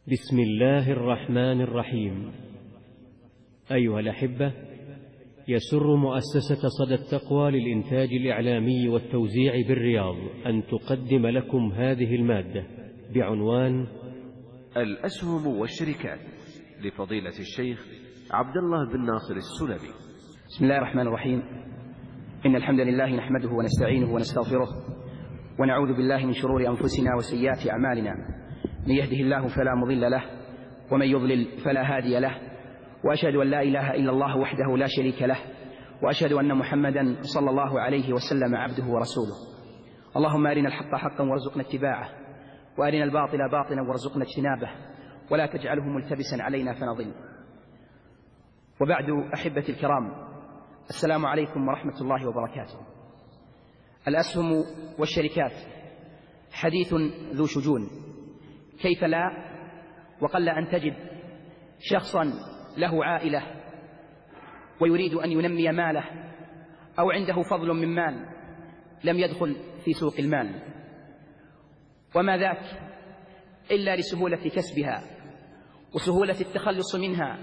بسم الله الرحمن الرحيم. أيها الأحبة، يسر مؤسسة صدى التقوى للإنتاج الإعلامي والتوزيع بالرياض أن تقدم لكم هذه المادة بعنوان الأسهم والشركات لفضيلة الشيخ عبد الله بن ناصر السلمي. بسم الله الرحمن الرحيم. إن الحمد لله نحمده ونستعينه ونستغفره ونعوذ بالله من شرور أنفسنا وسيئات أعمالنا، من يهده الله فلا مضل له ومن يضلل فلا هادي له، وأشهد أن لا إله إلا الله وحده لا شريك له، وأشهد أن محمدا صلى الله عليه وسلم عبده ورسوله. اللهم أرنا الحق حقا وارزقنا اتباعه، وأرنا الباطل باطلا وارزقنا اجتنابه، ولا تجعله ملتبسا علينا فنضل. وبعد، أحبتي الكرام، السلام عليكم ورحمة الله وبركاته. الأسهم والشركات حديث ذو شجون، كيف لا؟ وقل أن تجد شخصا له عائلة ويريد أن ينمي ماله أو عنده فضل من مال لم يدخل في سوق المال، وما ذاك إلا لسهولة كسبها وسهولة التخلص منها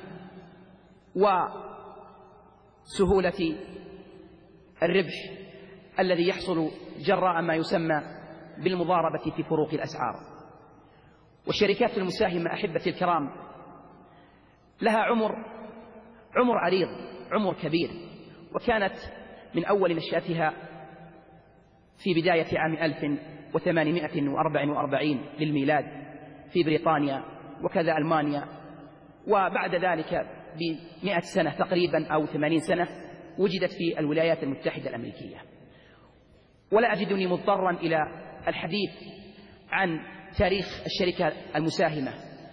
وسهولة الربح الذي يحصل جراء ما يسمى بالمضاربة في فروق الأسعار. والشركات المساهمة أحبتي الكرام لها عمر عريض، عمر كبير، وكانت من أول نشأتها في بداية عام 1844 للميلاد في بريطانيا وكذا ألمانيا، وبعد ذلك ب100 سنة تقريبا أو 80 سنة وجدت في الولايات المتحدة الأمريكية. ولا أجدني مضطرا إلى الحديث عن تاريخ الشركة المساهمة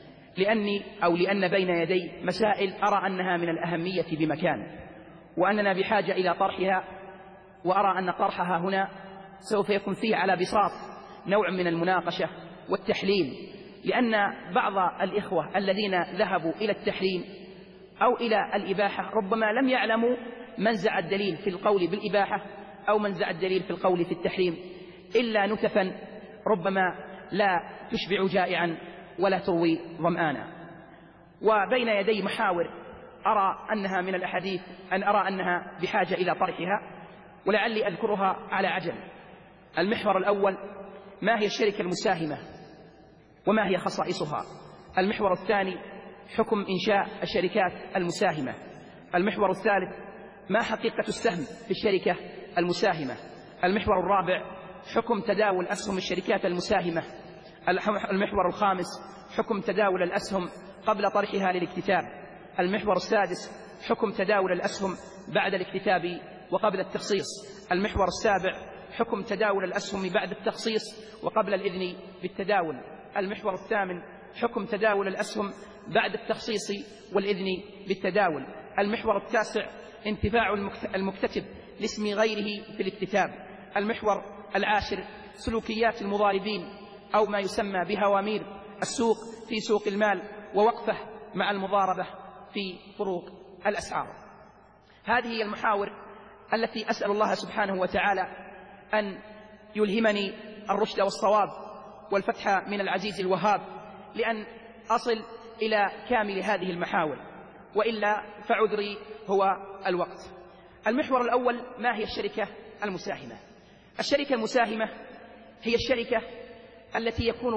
لأن بين يدي مسائل أرى أنها من الأهمية بمكان، وأننا بحاجة إلى طرحها، وأرى أن طرحها هنا سوف يكون فيه على بساط نوع من المناقشة والتحليل، لأن بعض الإخوة الذين ذهبوا إلى التحريم أو إلى الإباحة ربما لم يعلموا منزع الدليل في القول بالإباحة أو منزع الدليل في القول في التحريم، إلا نتفا ربما لا تشبع جائعا ولا تروي ظمآنا. وبين يدي محاور أرى أنها من الأحاديث أرى أنها بحاجة إلى طرحها، ولعلي أذكرها على عجل. المحور الأول: ما هي الشركة المساهمة وما هي خصائصها؟ المحور الثاني: حكم إنشاء الشركات المساهمة. المحور الثالث: ما حقيقة السهم في الشركة المساهمة. المحور الرابع: حكم تداول أسهم الشركات المساهمة. المحور الخامس: حكم تداول الأسهم قبل طرحها للاكتتاب. المحور السادس: حكم تداول الأسهم بعد الاكتتاب وقبل التخصيص. المحور السابع: حكم تداول الأسهم بعد التخصيص وقبل الإذن بالتداول. المحور الثامن: حكم تداول الأسهم بعد التخصيص والإذن بالتداول. المحور التاسع: انتفاع المكتتب لاسم غيره في الاكتتاب. المحور العاشر: سلوكيات المضاربين أو ما يسمى بهوامير السوق في سوق المال ووقفه مع المضاربة في فروق الأسعار. هذه هي المحاور التي أسأل الله سبحانه وتعالى أن يلهمني الرشد والصواب والفتح من العزيز الوهاب لأن أصل إلى كامل هذه المحاور، وإلا فعذري هو الوقت. المحور الأول: ما هي الشركة المساهمة؟ الشركة المساهمة هي الشركة التي يكون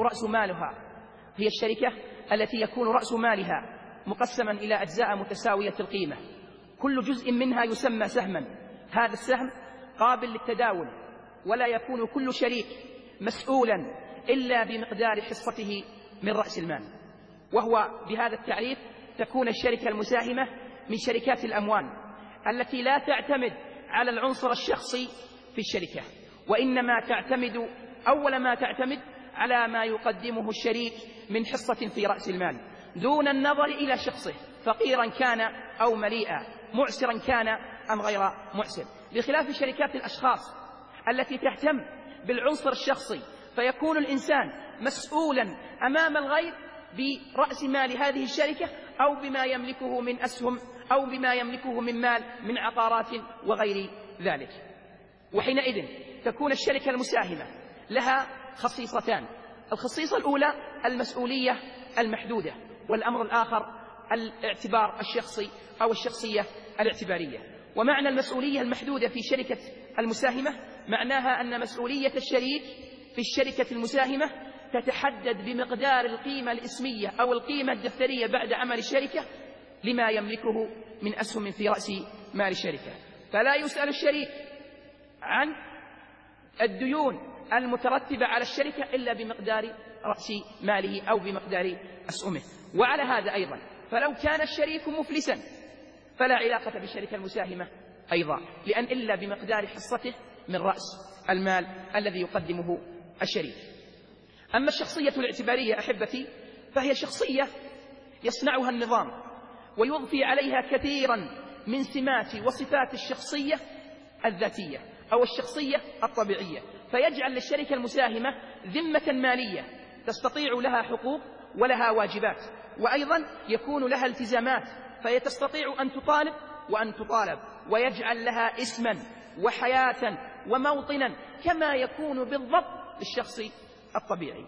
رأس مالها مقسما إلى أجزاء متساوية القيمة، كل جزء منها يسمى سهما. هذا السهم قابل للتداول، ولا يكون كل شريك مسؤولا إلا بمقدار حصته من رأس المال. وهو بهذا التعريف تكون الشركة المساهمة من شركات الأموال التي لا تعتمد على العنصر الشخصي في الشركة، وإنما تعتمد أول ما تعتمد على ما يقدمه الشريك من حصة في رأس المال، دون النظر إلى شخصه، فقيرا كان أو مليئا، معسرا كان أم غير معسر، بخلاف شركات الأشخاص التي تهتم بالعنصر الشخصي، فيكون الإنسان مسؤولا أمام الغير برأس مال هذه الشركة أو بما يملكه من أسهم أو بما يملكه من مال من عقارات وغير ذلك. وحينئذ تكون الشركة المساهمة لها خصيصتان: الخصيصة الأولى المسؤولية المحدودة، والأمر الآخر الاعتبار الشخصي أو الشخصية الاعتبارية. ومعنى المسؤولية المحدودة في شركة المساهمة معناها أن مسؤولية الشريك في الشركة المساهمة تتحدد بمقدار القيمة الإسمية أو القيمة الدفترية بعد عمل الشركة لما يملكه من أسهم في رأس مال الشركة، فلا يسأل الشريك عن الديون المترتبة على الشركة إلا بمقدار رأس ماله أو بمقدار أسهمه. وعلى هذا أيضا فلو كان الشريك مفلسا فلا علاقة بالشركة المساهمة أيضا، لأن إلا بمقدار حصته من رأس المال الذي يقدمه الشريك. أما الشخصية الاعتبارية أحبتي فهي شخصية يصنعها النظام ويضفي عليها كثيرا من سمات وصفات الشخصية الذاتية أو الشخصية الطبيعية، فيجعل للشركة المساهمة ذمة مالية تستطيع لها حقوق ولها واجبات، وأيضا يكون لها التزامات فهي تستطيع أن تطالب وأن تطالب، ويجعل لها اسما وحياة وموطنا كما يكون بالضبط للشخص الطبيعي.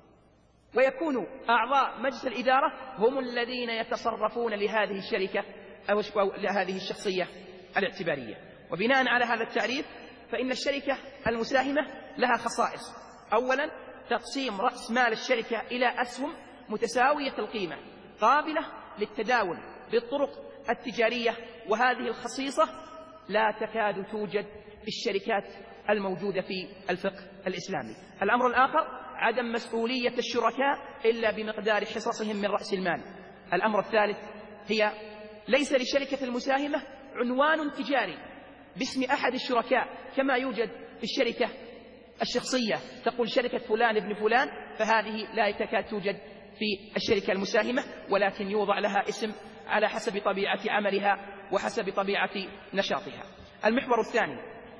ويكون أعضاء مجلس الإدارة هم الذين يتصرفون لهذه الشركة أو لهذه الشخصية الاعتبارية. وبناء على هذا التعريف فإن الشركة المساهمة لها خصائص: أولا تقسيم رأس مال الشركة إلى أسهم متساوية القيمة قابلة للتداول بالطرق التجارية، وهذه الخصيصة لا تكاد توجد في الشركات الموجودة في الفقه الإسلامي. الأمر الآخر عدم مسؤولية الشركاء إلا بمقدار حصصهم من رأس المال. الأمر الثالث هي ليس لشركة المساهمة عنوان تجاري باسم أحد الشركاء كما يوجد في الشركة الشخصية، تقول شركة فلان ابن فلان، فهذه لا تكاد توجد في الشركة المساهمة، ولكن يوضع لها اسم على حسب طبيعة عملها وحسب طبيعة نشاطها. المحور الثاني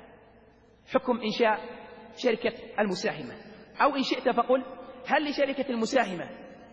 حكم إنشاء شركة المساهمة، أو إن شئت فقل هل لشركة المساهمة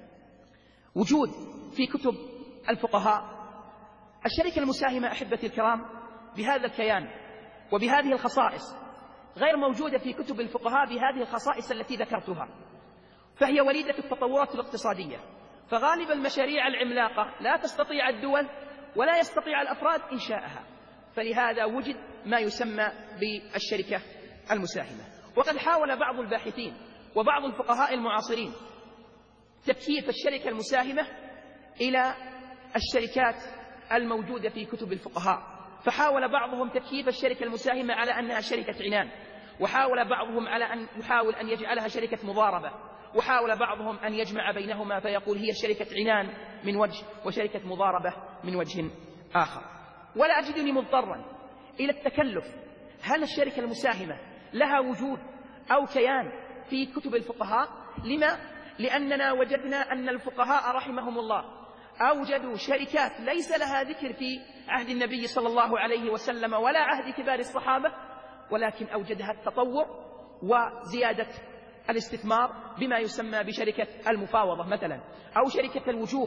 وجود في كتب الفقهاء؟ الشركة المساهمة أحبتي الكرام بهذا الكيان وبهذه الخصائص غير موجودة في كتب الفقهاء بهذه الخصائص التي ذكرتها، فهي وليدة التطورات الاقتصادية، فغالب المشاريع العملاقة لا تستطيع الدول ولا يستطيع الأفراد إنشاءها، فلهذا وجد ما يسمى بالشركة المساهمة. وقد حاول بعض الباحثين وبعض الفقهاء المعاصرين تكييف الشركة المساهمة إلى الشركات الموجودة في كتب الفقهاء، فحاول بعضهم تكييف الشركة المساهمة على أنها شركة عنان، وحاول بعضهم على أن يحاول أن يجعلها شركة مضاربة، وحاول بعضهم أن يجمع بينهما فيقول هي شركة عنان من وجه وشركة مضاربة من وجه آخر. ولا أجدني مضطرا إلى التكلف هل الشركة المساهمة لها وجود أو كيان في كتب الفقهاء؟ لما؟ لأننا وجدنا أن الفقهاء رحمهم الله أوجدوا شركات ليس لها ذكر في عهد النبي صلى الله عليه وسلم ولا عهد كبار الصحابة، ولكن أوجدها التطور وزيادة الاستثمار بما يسمى بشركة المفاوضة مثلا أو شركة الوجوه.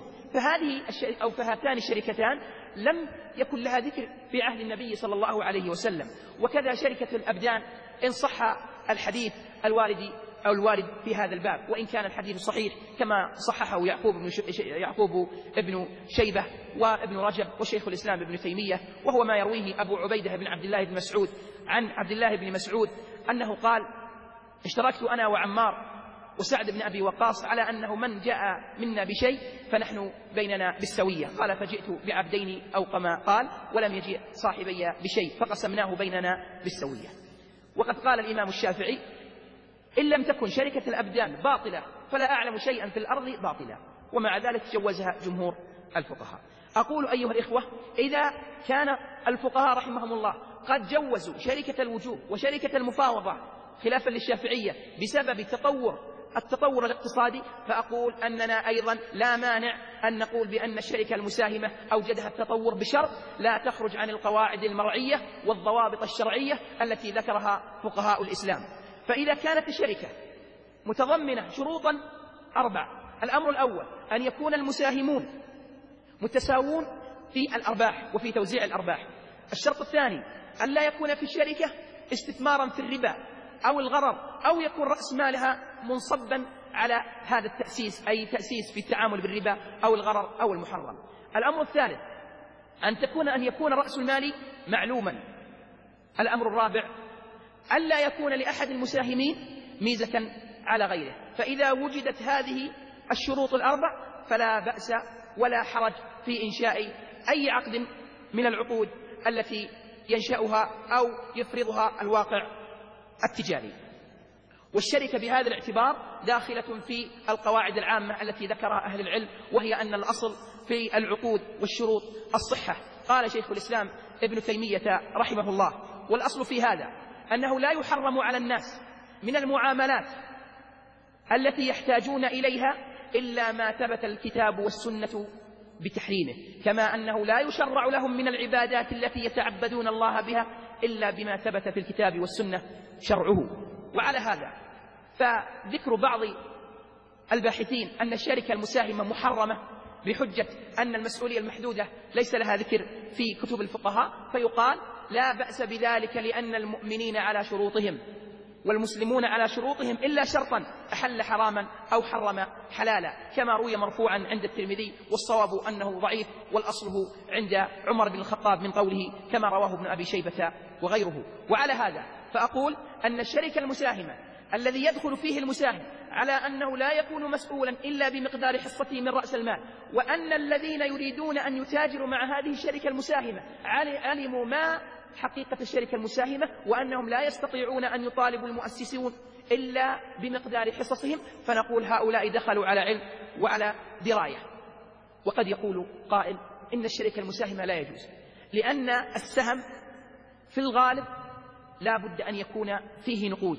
فهاتان الشركتان لم يكن لها ذكر في عهد النبي صلى الله عليه وسلم. وكذا شركة الأبدان إن صح الحديث الوارد في هذا الباب، وإن كان الحديث صحيح كما صححه يعقوب ابن شيبة وابن رجب وشيخ الإسلام ابن تيمية، وهو ما يرويه أبو عبيدة بن عبد الله بن مسعود عن عبد الله بن مسعود أنه قال: اشتركت أنا وعمار وسعد بن أبي وقاص على أنه من جاء منا بشيء فنحن بيننا بالسوية، قال: فجئت بعبدين أو كما قال، ولم يجئ صاحبي بشيء فقسمناه بيننا بالسوية. وقد قال الإمام الشافعي: إن لم تكن شركة الأبدان باطلة فلا أعلم شيئا في الأرض باطلا، ومع ذلك جوزها جمهور الفقهاء. أقول أيها الإخوة، إذا كان الفقهاء رحمهم الله قد جوزوا شركة الوجوه وشركة المفاوضة خلافا للشافعية بسبب التطور الاقتصادي، فأقول أننا أيضا لا مانع أن نقول بأن الشركة المساهمة أوجدها التطور بشرط لا تخرج عن القواعد المرعية والضوابط الشرعية التي ذكرها فقهاء الإسلام. فإذا كانت الشركة متضمنة شروطا 4: الأمر الأول أن يكون المساهمون متساوون في الأرباح وفي توزيع الأرباح. الشرط الثاني أن لا يكون في الشركة استثمارا في الربا أو الغرر، أو يكون رأس مالها منصبا على هذا التأسيس، أي تأسيس في التعامل بالربا أو الغرر أو المحرم. الأمر الثالث أن يكون رأس المال معلوما. الأمر الرابع ألا يكون لأحد المساهمين ميزة على غيره، فإذا وجدت هذه الشروط الأربع فلا بأس ولا حرج في إنشاء أي عقد من العقود التي ينشأها أو يفرضها الواقع التجاري. والشركة بهذا الاعتبار داخلة في القواعد العامة التي ذكرها أهل العلم، وهي أن الأصل في العقود والشروط الصحة. قال شيخ الإسلام ابن تيمية رحمه الله: والأصل في هذا أنه لا يحرم على الناس من المعاملات التي يحتاجون إليها إلا ما ثبت الكتاب والسنة بتحريمه، كما أنه لا يشرع لهم من العبادات التي يتعبدون الله بها إلا بما ثبت في الكتاب والسنة شرعه. وعلى هذا فذكر بعض الباحثين أن الشركة المساهمة محرمة بحجة أن المسؤولية المحدودة ليس لها ذكر في كتب الفقهاء، فيقال لا بأس بذلك لأن المؤمنين على شروطهم والمسلمون على شروطهم إلا شرطا أحل حراما أو حرم حلالا، كما روي مرفوعا عند الترمذي، والصواب أنه ضعيف، والأصله عند عمر بن الخطاب من قوله كما رواه ابن أبي شيبة وغيره. وعلى هذا فأقول أن الشركة المساهمة الذي يدخل فيه المساهم على أنه لا يكون مسؤولا إلا بمقدار حصته من رأس المال، وأن الذين يريدون أن يتاجروا مع هذه الشركة المساهمة علموا ما حقيقة الشركة المساهمة، وأنهم لا يستطيعون أن يطالبوا المؤسسون إلا بمقدار حصصهم، فنقول هؤلاء دخلوا على علم وعلى دراية. وقد يقول قائل إن الشركة المساهمة لا يجوز، لأن السهم في الغالب لا بد أن يكون فيه نقود،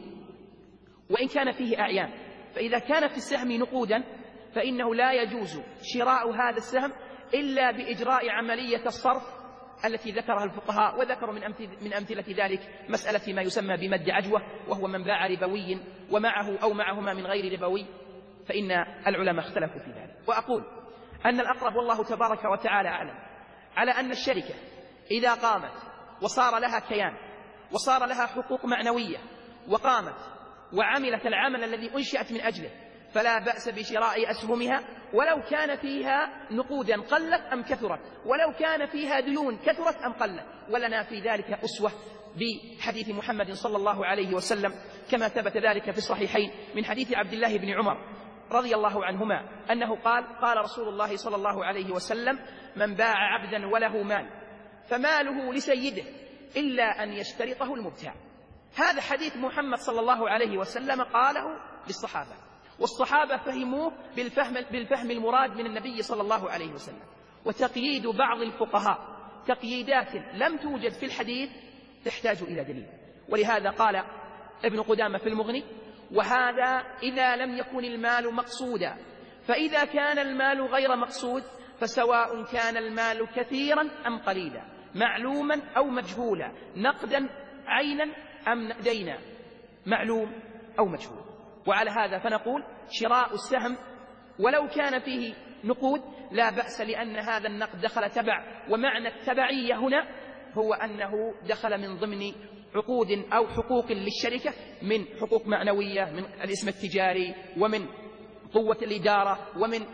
وإن كان فيه أعيان، فإذا كان في السهم نقودا فإنه لا يجوز شراء هذا السهم إلا بإجراء عملية الصرف التي ذكرها الفقهاء. وذكروا من أمثلة ذلك مسألة ما يسمى بمد عجوة، وهو من باع ربوي ومعه أو معهما من غير ربوي، فإن العلماء اختلفوا في ذلك. وأقول أن الأقرب والله تبارك وتعالى أعلم على أن الشركة إذا قامت وصار لها كيان وصار لها حقوق معنوية وقامت وعملت العمل الذي أنشأت من أجله، فلا بأس بشراء أسهمها، ولو كان فيها نقودا قلت أم كثرت، ولو كان فيها ديون كثرت أم قلت. ولنا في ذلك أسوة بحديث محمد صلى الله عليه وسلم، كما ثبت ذلك في الصحيحين من حديث عبد الله بن عمر رضي الله عنهما أنه قال رسول الله صلى الله عليه وسلم: من باع عبدا وله مال فماله لسيده إلا أن يشترطه المبتاع. هذا حديث محمد صلى الله عليه وسلم قاله للصحابة، والصحابة فهموه بالفهم المراد من النبي صلى الله عليه وسلم. وتقييد بعض الفقهاء تقييدات لم توجد في الحديث تحتاج إلى دليل، ولهذا قال ابن قدامة في المغني: وهذا إذا لم يكن المال مقصودا، فإذا كان المال غير مقصود فسواء كان المال كثيرا أم قليلا، معلوما أو مجهولا، نقدا عينا أم دينا، معلوم أو مجهول. وعلى هذا فنقول شراء السهم ولو كان فيه نقود لا بأس، لأن هذا النقد دخل تبع، ومعنى التبعية هنا هو أنه دخل من ضمن عقود أو حقوق للشركة، من حقوق معنوية، من الاسم التجاري، ومن قوة الإدارة، ومن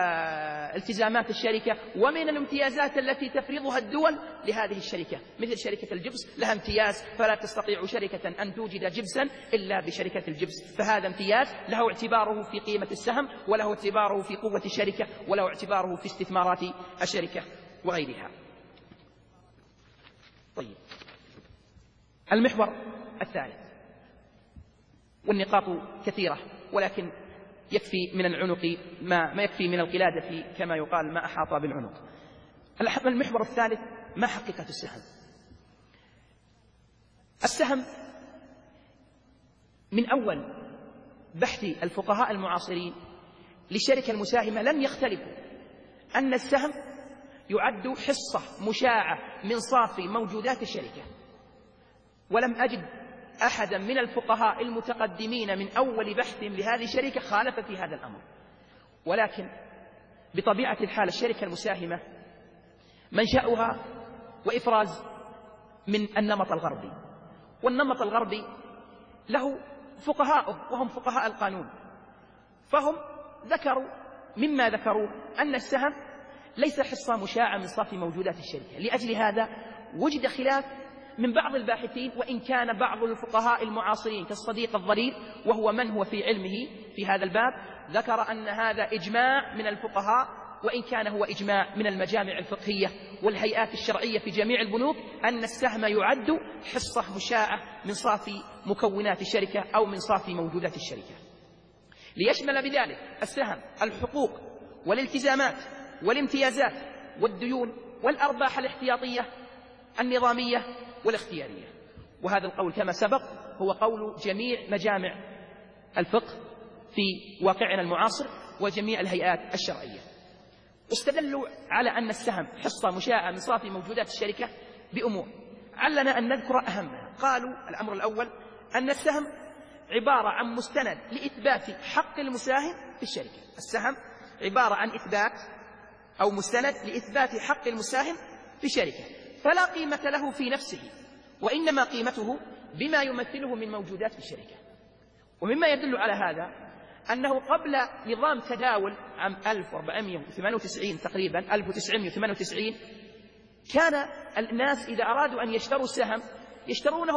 التزامات الشركة، ومن الامتيازات التي تفرضها الدول لهذه الشركة، مثل شركة الجبس لها امتياز، فلا تستطيع شركة أن توجد جبسا إلا بشركة الجبس، فهذا امتياز له اعتباره في قيمة السهم، وله اعتباره في قوة الشركة، وله اعتباره في استثمارات الشركة وغيرها. طيب، المحور الثالث، والنقاط كثيرة ولكن يكفي من العنق ما يكفي من القلادة كما يقال ما أحاط بالعنق. المحور الثالث: ما حقيقة السهم؟ السهم من أول بحث الفقهاء المعاصرين للشركة المساهمة لم يختلفوا أن السهم يعد حصة مشاعة من صافي موجودات الشركة، ولم أجد أحدا من الفقهاء المتقدمين من أول بحث لهذه الشركة خالف في هذا الأمر. ولكن بطبيعة الحال الشركة المساهمة منشأها وإفراز من النمط الغربي، والنمط الغربي له فقهاءه وهم فقهاء القانون، فهم مما ذكروا أن السهم ليس حصة مشاعة من صافي موجودات الشركة. لأجل هذا وجد خلاف من بعض الباحثين، وإن كان بعض الفقهاء المعاصرين كالصديق الضرير وهو من هو في علمه في هذا الباب ذكر أن هذا إجماع من الفقهاء، وإن كان هو إجماع من المجامع الفقهية والهيئات الشرعية في جميع البنوك، أن السهم يعد حصة مشاعة من صافي مكونات الشركة أو من صافي موجودات الشركة، ليشمل بذلك السهم الحقوق والالتزامات والامتيازات والديون والأرباح الاحتياطية النظامية والاختيارية. وهذا القول كما سبق هو قول جميع مجامع الفقه في واقعنا المعاصر وجميع الهيئات الشرعية. استدلوا على أن السهم حصة مشاعة من صافي موجودات الشركة بأمور علنا أن نذكر أهمها. قالوا الأمر الأول أن السهم عبارة عن مستند لإثبات حق المساهم في الشركة. السهم عبارة عن إثبات أو مستند لإثبات حق المساهم في الشركة، فلا قيمة له في نفسه، وإنما قيمته بما يمثله من موجودات في الشركة. ومما يدل على هذا أنه قبل نظام تداول عام 1498 تقريبا 1998 كان الناس إذا أرادوا أن يشتروا السهم يشترونه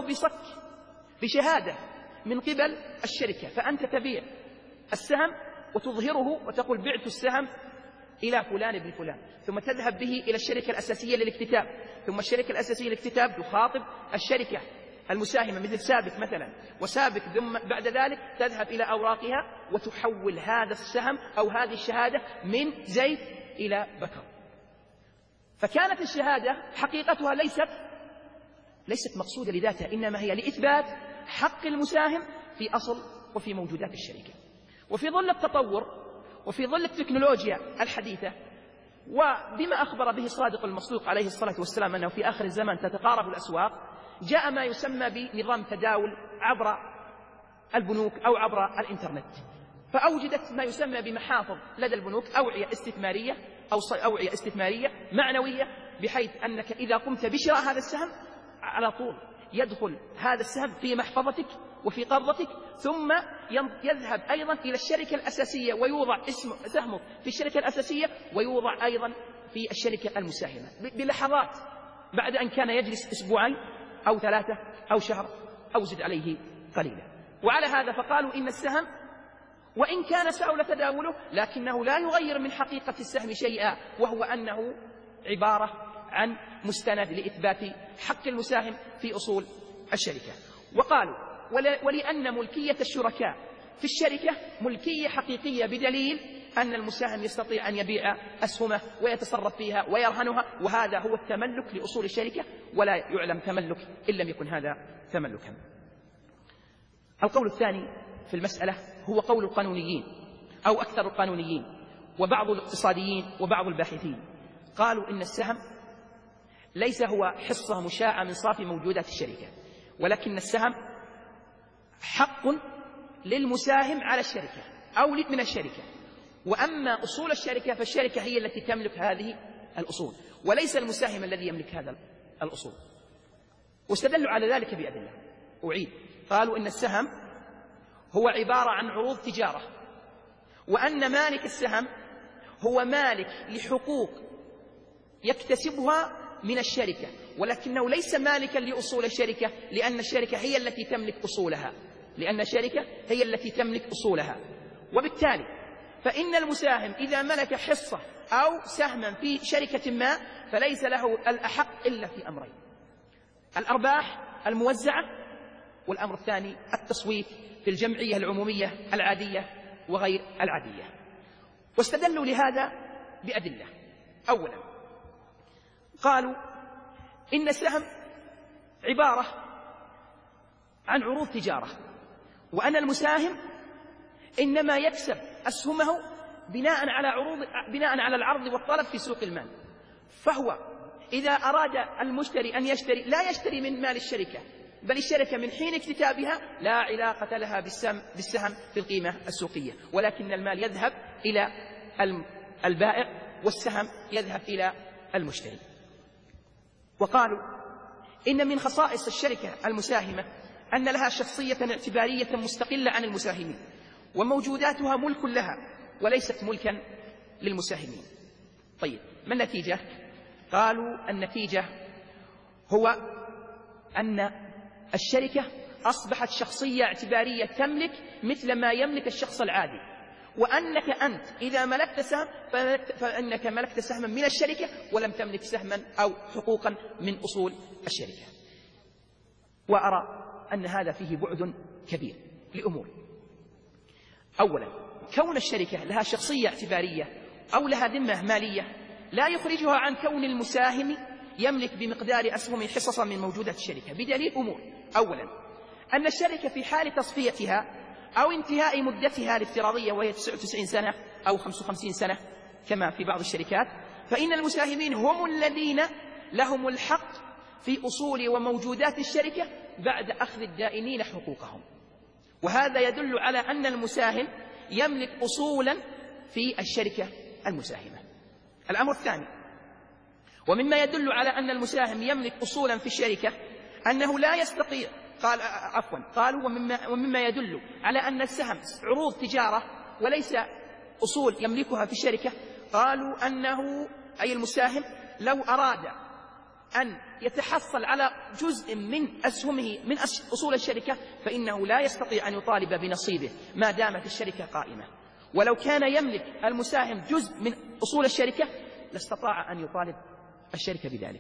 بشهادة من قبل الشركة، فأنت تبيع السهم وتظهره وتقول بعت السهم إلى فلان ابن فلان، ثم تذهب به إلى الشركة الأساسية للاكتتاب، ثم الشركة الأساسية للاكتتاب تخاطب الشركة المساهمة مثل سابك مثلا وسابك، ثم بعد ذلك تذهب إلى أوراقها وتحول هذا السهم أو هذه الشهادة من زيد إلى بكر. فكانت الشهادة حقيقتها ليست مقصودة لذاتها، إنما هي لإثبات حق المساهم في أصل وفي موجودات الشركة. وفي ظل التطور وفي ظل التكنولوجيا الحديثة وبما أخبر به الصادق المصدوق عليه الصلاة والسلام أنه في آخر الزمان تتقارب الأسواق، جاء ما يسمى بنظام تداول عبر البنوك أو عبر الإنترنت، فأوجدت ما يسمى بمحافظ لدى البنوك، أوعية استثمارية أو أوعية استثمارية معنوية، بحيث أنك إذا قمت بشراء هذا السهم على طول يدخل هذا السهم في محفظتك وفي قبضتك، ثم يذهب أيضا إلى الشركة الأساسية ويوضع اسم سهمه في الشركة الأساسية ويوضع أيضا في الشركة المساهمة بلحظات، بعد أن كان يجلس أسبوعين أو 3 أو شهر أو زد عليه قليلا. وعلى هذا فقالوا إن السهم وإن كان سهل تداوله لكنه لا يغير من حقيقة السهم شيئا، وهو أنه عبارة عن مستند لإثبات حق المساهم في أصول الشركة. وقالوا ولأن ملكية الشركاء في الشركة ملكية حقيقية، بدليل أن المساهم يستطيع أن يبيع أسهمه ويتصرف فيها ويرهنها، وهذا هو التملك لأصول الشركة، ولا يعلم تملك إن لم يكن هذا تملكا. القول الثاني في المسألة هو قول القانونيين أو أكثر القانونيين وبعض الاقتصاديين وبعض الباحثين. قالوا إن السهم ليس هو حصة مشاعة من صافي موجودات الشركة، ولكن السهم حق للمساهم على الشركة أو من الشركة، وأما أصول الشركة فالشركة هي التي تملك هذه الأصول، وليس المساهم الذي يملك هذا الأصول. واستدلوا على ذلك بأدلة. أعيد، قالوا إن السهم هو عبارة عن عروض تجارة، وأن مالك السهم هو مالك لحقوق يكتسبها من الشركة، ولكنه ليس مالكا لأصول الشركة، لأن الشركة هي التي تملك أصولها. وبالتالي فإن المساهم إذا ملك حصة أو سهما في شركة ما فليس له الأحق إلا في أمرين: الأرباح الموزعة، والأمر الثاني التصويت في الجمعية العمومية العادية وغير العادية. واستدلوا لهذا بأدلة. أولا قالوا إن السهم عبارة عن عروض تجارة، وأن المساهم إنما يكسب أسهمه بناء على العرض والطلب في سوق المال، فهو إذا أراد المشتري أن يشتري لا يشتري من مال الشركة، بل الشركة من حين اكتتابها لا علاقة لها بالسهم في القيمة السوقية، ولكن المال يذهب إلى البائع والسهم يذهب إلى المشتري. وقالوا إن من خصائص الشركة المساهمة أن لها شخصية اعتبارية مستقلة عن المساهمين، وموجوداتها ملك لها وليست ملكا للمساهمين. طيب، ما النتيجة؟ قالوا النتيجة هو أن الشركة أصبحت شخصية اعتبارية تملك مثل ما يملك الشخص العادي، وأنك أنت إذا ملكت سهم فإنك ملكت سهما من الشركة ولم تملك سهما أو حقوقا من أصول الشركة. وأرى أن هذا فيه بعد كبير لأمور. أولا، كون الشركة لها شخصية اعتبارية أو لها ذمة مالية لا يخرجها عن كون المساهم يملك بمقدار أسهم حصصا من موجودات الشركة، بدليل أمور. أولا، أن الشركة في حال تصفيتها أو انتهاء مدتها الافتراضية وهي 99 سنة أو 55 سنة كما في بعض الشركات، فإن المساهمين هم الذين لهم الحق في أصول وموجودات الشركة بعد أخذ الدائنين حقوقهم، وهذا يدل على أن المساهم يملك أصولا في الشركة المساهمة. الأمر الثاني، ومما يدل على أن المساهم يملك أصولا في الشركة أنه لا يستطيع قالوا ومما يدل على أن السهم عروض تجارة وليس أصول يملكها في الشركة، قالوا أنه أي المساهم لو أراد أن يتحصل على جزء من أسهمه من أصول الشركة فإنه لا يستطيع أن يطالب بنصيبه ما دامت الشركة قائمة، ولو كان يملك المساهم جزء من أصول الشركة لاستطاع أن يطالب الشركة بذلك.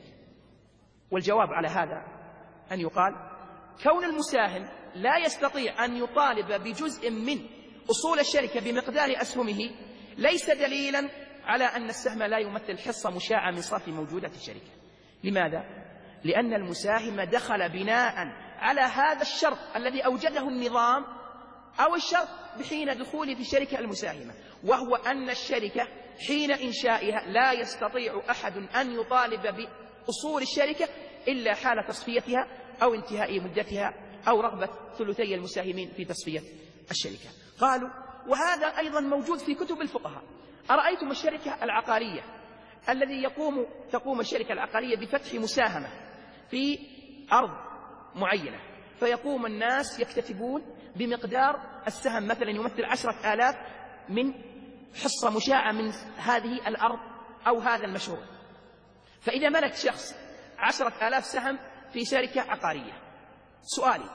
والجواب على هذا أن يقال كون المساهم لا يستطيع أن يطالب بجزء من أصول الشركة بمقدار أسهمه ليس دليلا على أن السهم لا يمثل حصة مشاعة من صافي موجودات الشركة. لماذا؟ لأن المساهم دخل بناء على هذا الشرط الذي أوجده النظام أو الشرط بحين دخوله في الشركة المساهمة، وهو أن الشركة حين إنشائها لا يستطيع أحد أن يطالب بأصول الشركة إلا حال تصفيتها أو انتهاء مدتها أو رغبة ثلثي المساهمين في تصفية الشركة. قالوا وهذا أيضا موجود في كتب الفقهاء. أرأيتم الشركة العقارية الذي تقوم الشركة العقارية بفتح مساهمة في أرض معينة، فيقوم الناس يكتتبون بمقدار السهم مثلا يمثل 10,000 من حصة مشاعة من هذه الأرض أو هذا المشروع. فإذا ملك شخص 10,000 سهم في شركة عقارية، سؤالي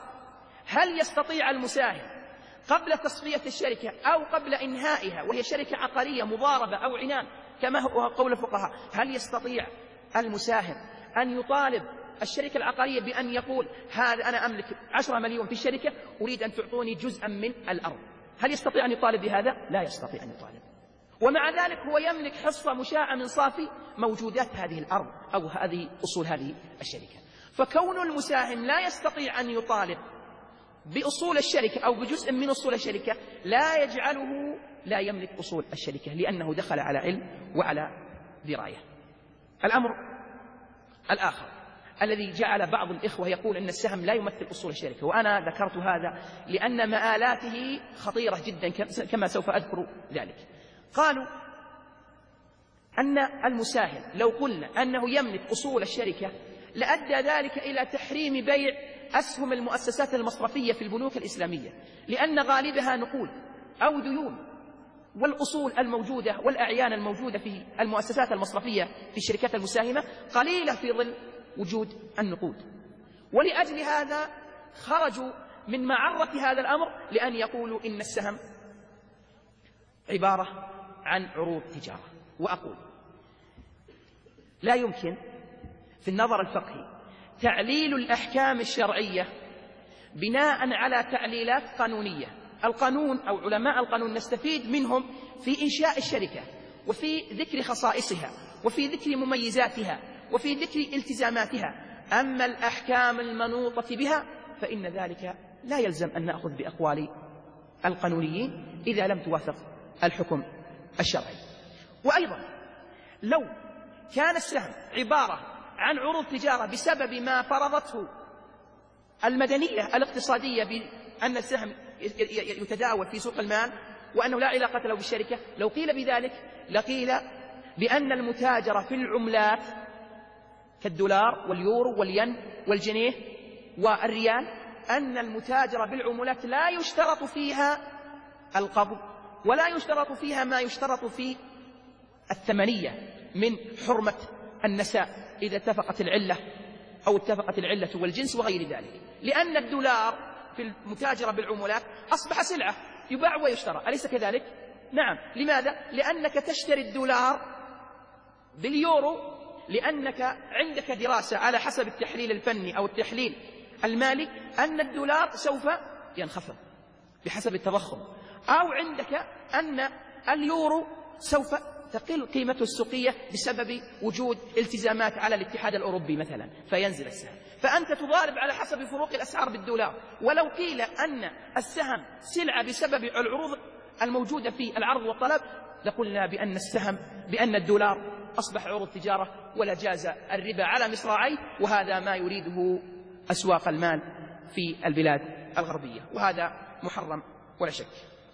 هل يستطيع المساهم قبل تصفية الشركة أو قبل إنهائها وهي شركة عقارية مضاربة أو عنان كما هو قول الفقهاء، هل يستطيع المساهم أن يطالب الشركة العقارية بأن يقول هذا أنا أملك 10 مليون في الشركة أريد أن تعطوني جزءا من الأرض؟ هل يستطيع أن يطالب بهذا؟ لا يستطيع أن يطالب. ومع ذلك هو يملك حصة مشاعة من صافي موجودات هذه الأرض أو هذه أصول هذه الشركة. فكون المساهم لا يستطيع أن يطالب بأصول الشركة أو بجزء من أصول الشركة لا يجعله لا يملك أصول الشركة، لأنه دخل على علم وعلى دراية. الأمر الآخر الذي جعل بعض الإخوة يقول أن السهم لا يمثل أصول الشركة، وأنا ذكرت هذا لأن مآلاته خطيرة جدا كما سوف أذكر ذلك. قالوا أن المساهم لو قلنا أنه يملك أصول الشركة لأدى ذلك إلى تحريم بيع أسهم المؤسسات المصرفية في البنوك الإسلامية، لأن غالبها نقود أو ديون، والأصول الموجودة والأعيان الموجودة في المؤسسات المصرفية في الشركات المساهمة قليلة في ظل وجود النقود. ولأجل هذا خرجوا من معرة هذا الأمر لأن يقولوا إن السهم عبارة عن عروض تجارة. وأقول لا يمكن في النظر الفقهي تعليل الأحكام الشرعية بناء على تعليلات قانونية. القانون أو علماء القانون نستفيد منهم في إنشاء الشركة وفي ذكر خصائصها وفي ذكر مميزاتها وفي ذكر التزاماتها، أما الأحكام المنوطة بها فإن ذلك لا يلزم أن نأخذ بأقوال القانونيين إذا لم توافق الحكم الشرعي. وأيضا لو كان السهم عبارة عن عروض تجارة بسبب ما فرضته المدنية الاقتصادية بأن السهم يتداول في سوق المال وأنه لا علاقة له بالشركة، لو قيل بذلك لقيل بأن المتاجرة في العملات كالدولار واليورو والين والجنيه والريال، أن المتاجرة بالعملات لا يشترط فيها القبض، ولا يشترط فيها ما يشترط في الثمنية من حرمة النساء إذا اتفقت العلة أو اتفقت العلة والجنس وغير ذلك، لأن الدولار في المتاجرة بالعملات أصبح سلعة يباع ويشترى، أليس كذلك؟ نعم. لماذا؟ لأنك تشتري الدولار باليورو، لأنك عندك دراسة على حسب التحليل الفني أو التحليل المالي أن الدولار سوف ينخفض بحسب التضخم، أو عندك أن اليورو سوف تقل قيمته السوقية بسبب وجود التزامات على الاتحاد الأوروبي مثلا فينزل السهم، فأنت تضارب على حسب فروق الأسعار بالدولار. ولو قيل أن السهم سلعة بسبب العروض الموجودة في العرض والطلب لقلنا بأن الدولار أصبح عروض تجارة ولا جاز الربا على مصراعيه، وهذا ما يريده أسواق المال في البلاد الغربية، وهذا محرم ولا شك.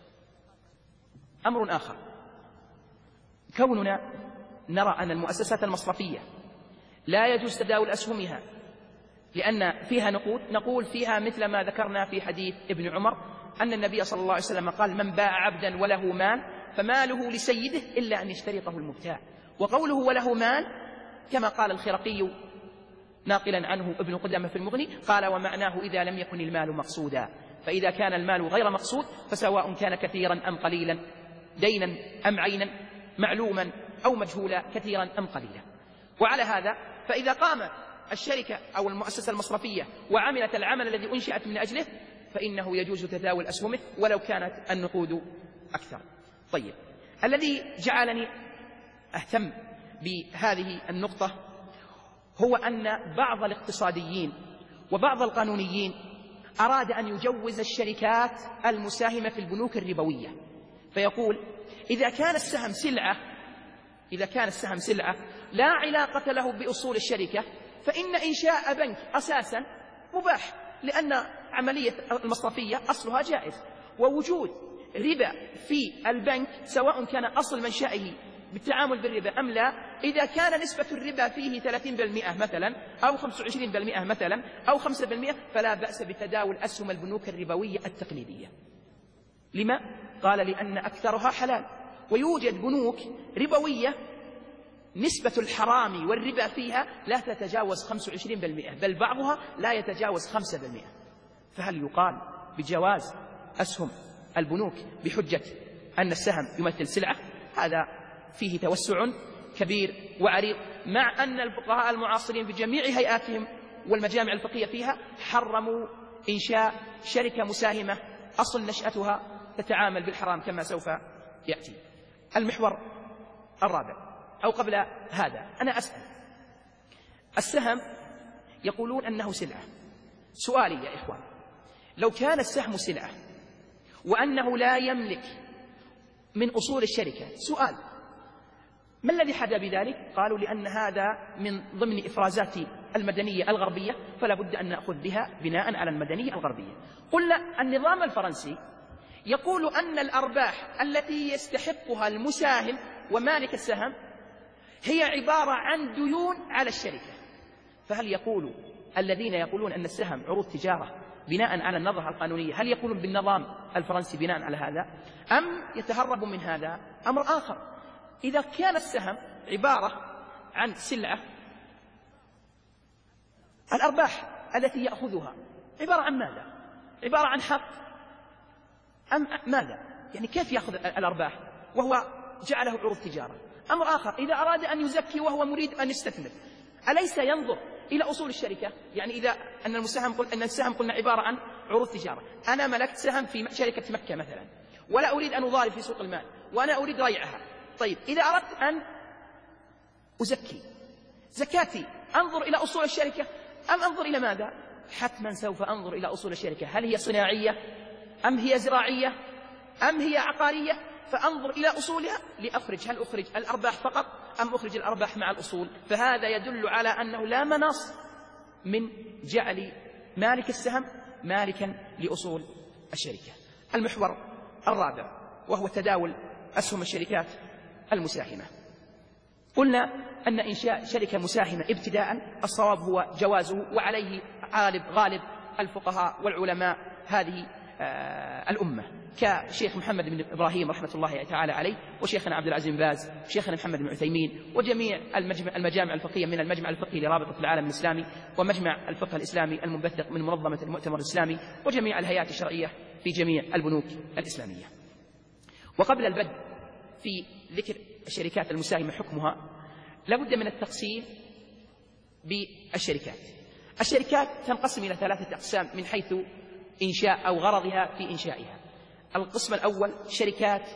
أمر آخر، كوننا نرى أن المؤسسات المصرفية لا يجوز تداول أسهمها لأن فيها نقود، نقول فيها مثل ما ذكرنا في حديث ابن عمر أن النبي صلى الله عليه وسلم قال: من باع عبدا وله مال فماله لسيده إلا أن يشترطه المبتاع. وقوله وله مال كما قال الخرقي ناقلا عنه ابن قدامة في المغني قال: ومعناه إذا لم يكن المال مقصودا، فإذا كان المال غير مقصود فسواء كان كثيرا أم قليلا، دينا أم عينا، معلوما أو مجهولا، كثيرا أم قليلا. وعلى هذا فإذا قامت الشركة أو المؤسسة المصرفية وعملت العمل الذي أنشأت من أجله فإنه يجوز تداول أسهمه ولو كانت النقود أكثر. طيب، الذي جعلني أهتم بهذه النقطة هو أن بعض الاقتصاديين وبعض القانونيين أراد أن يجوز الشركات المساهمة في البنوك الربوية، فيقول إذا كان السهم سلعة لا علاقة له بأصول الشركة فإن إنشاء بنك أساسا مباح، لأن عملية المصرفية أصلها جائز، ووجود ربا في البنك سواء كان أصل منشأه بالتعامل بالربا أم لا، إذا كان نسبة الربا فيه 30% مثلا أو 25% مثلا أو 5% فلا بأس بتداول أسهم البنوك الربوية التقليدية. لما؟ قال: لأن أكثرها حلال، ويوجد بنوك ربوية نسبة الحرام والربا فيها لا تتجاوز 25%، بل بعضها لا يتجاوز 5%. فهل يقال بجواز أسهم البنوك بحجة أن السهم يمثل سلعة؟ هذا فيه توسع كبير وعريض، مع أن الفقهاء المعاصرين بجميع هيئاتهم والمجامع الفقهية فيها حرموا إنشاء شركة مساهمة أصل نشأتها تتعامل بالحرام كما سوف يأتي. المحور الرابع، أو قبل هذا أنا أسأل، السهم يقولون أنه سلعة. سؤالي يا إخوان، لو كان السهم سلعة وأنه لا يملك من أصول الشركة، سؤال: ما الذي حدا بذلك؟ قالوا: لأن هذا من ضمن إفرازات المدنية الغربية فلا بد أن نأخذ بها بناء على المدنية الغربية. قلنا النظام الفرنسي يقول أن الأرباح التي يستحقها المساهم ومالك السهم هي عبارة عن ديون على الشركة. فهل يقول الذين يقولون أن السهم عروض تجارة بناء على النظرة القانونية، هل يقولون بالنظام الفرنسي بناء على هذا أم يتهرب من هذا؟ أمر آخر، إذا كان السهم عبارة عن سلعة، الأرباح التي يأخذها عبارة عن ماذا؟ عبارة عن حق أم ماذا؟ يعني كيف يأخذ الأرباح وهو جعله عروض تجارة؟ أمر آخر، إذا أراد أن يزكي وهو مريد أن يستثمر، أليس ينظر إلى أصول الشركة؟ يعني إذا أن السهم قلنا عبارة عن عروض تجارة، أنا ملكت سهم في شركة مكة مثلا ولا أريد أن أضارب في سوق المال وأنا أريد ريعها، طيب إذا أردت أن أزكي زكاتي أنظر إلى أصول الشركة أم أنظر إلى ماذا؟ حتما سوف أنظر إلى أصول الشركة، هل هي صناعية أم هي زراعية أم هي عقارية، فأنظر إلى أصولها لأخرج، هل أخرج الأرباح فقط أم أخرج الأرباح مع الأصول؟ فهذا يدل على أنه لا مناص من جعل مالك السهم مالكا لأصول الشركة. المحور الرابع وهو تداول أسهم الشركات المساهمة، قلنا أن إنشاء شركة مساهمة ابتداء الصواب هو جوازه، وعليه غالب الفقهاء والعلماء هذه الأمة كشيخ محمد بن إبراهيم رحمة الله تعالى عليه، وشيخنا عبد العزيز بن باز، وشيخنا محمد بن عثيمين، وجميع المجامع الفقهية من المجمع الفقهي لرابطة العالم الإسلامي، ومجمع الفقه الإسلامي المنبثق من منظمة المؤتمر الإسلامي، وجميع الهيئات الشرعية في جميع البنوك الإسلامية. وقبل البدء في ذكر الشركات المساهمة حكمها لابد من التقسيم بالشركات. الشركات تنقسم إلى 3 أقسام من حيث إنشاء أو غرضها في إنشائها. القسم الأول شركات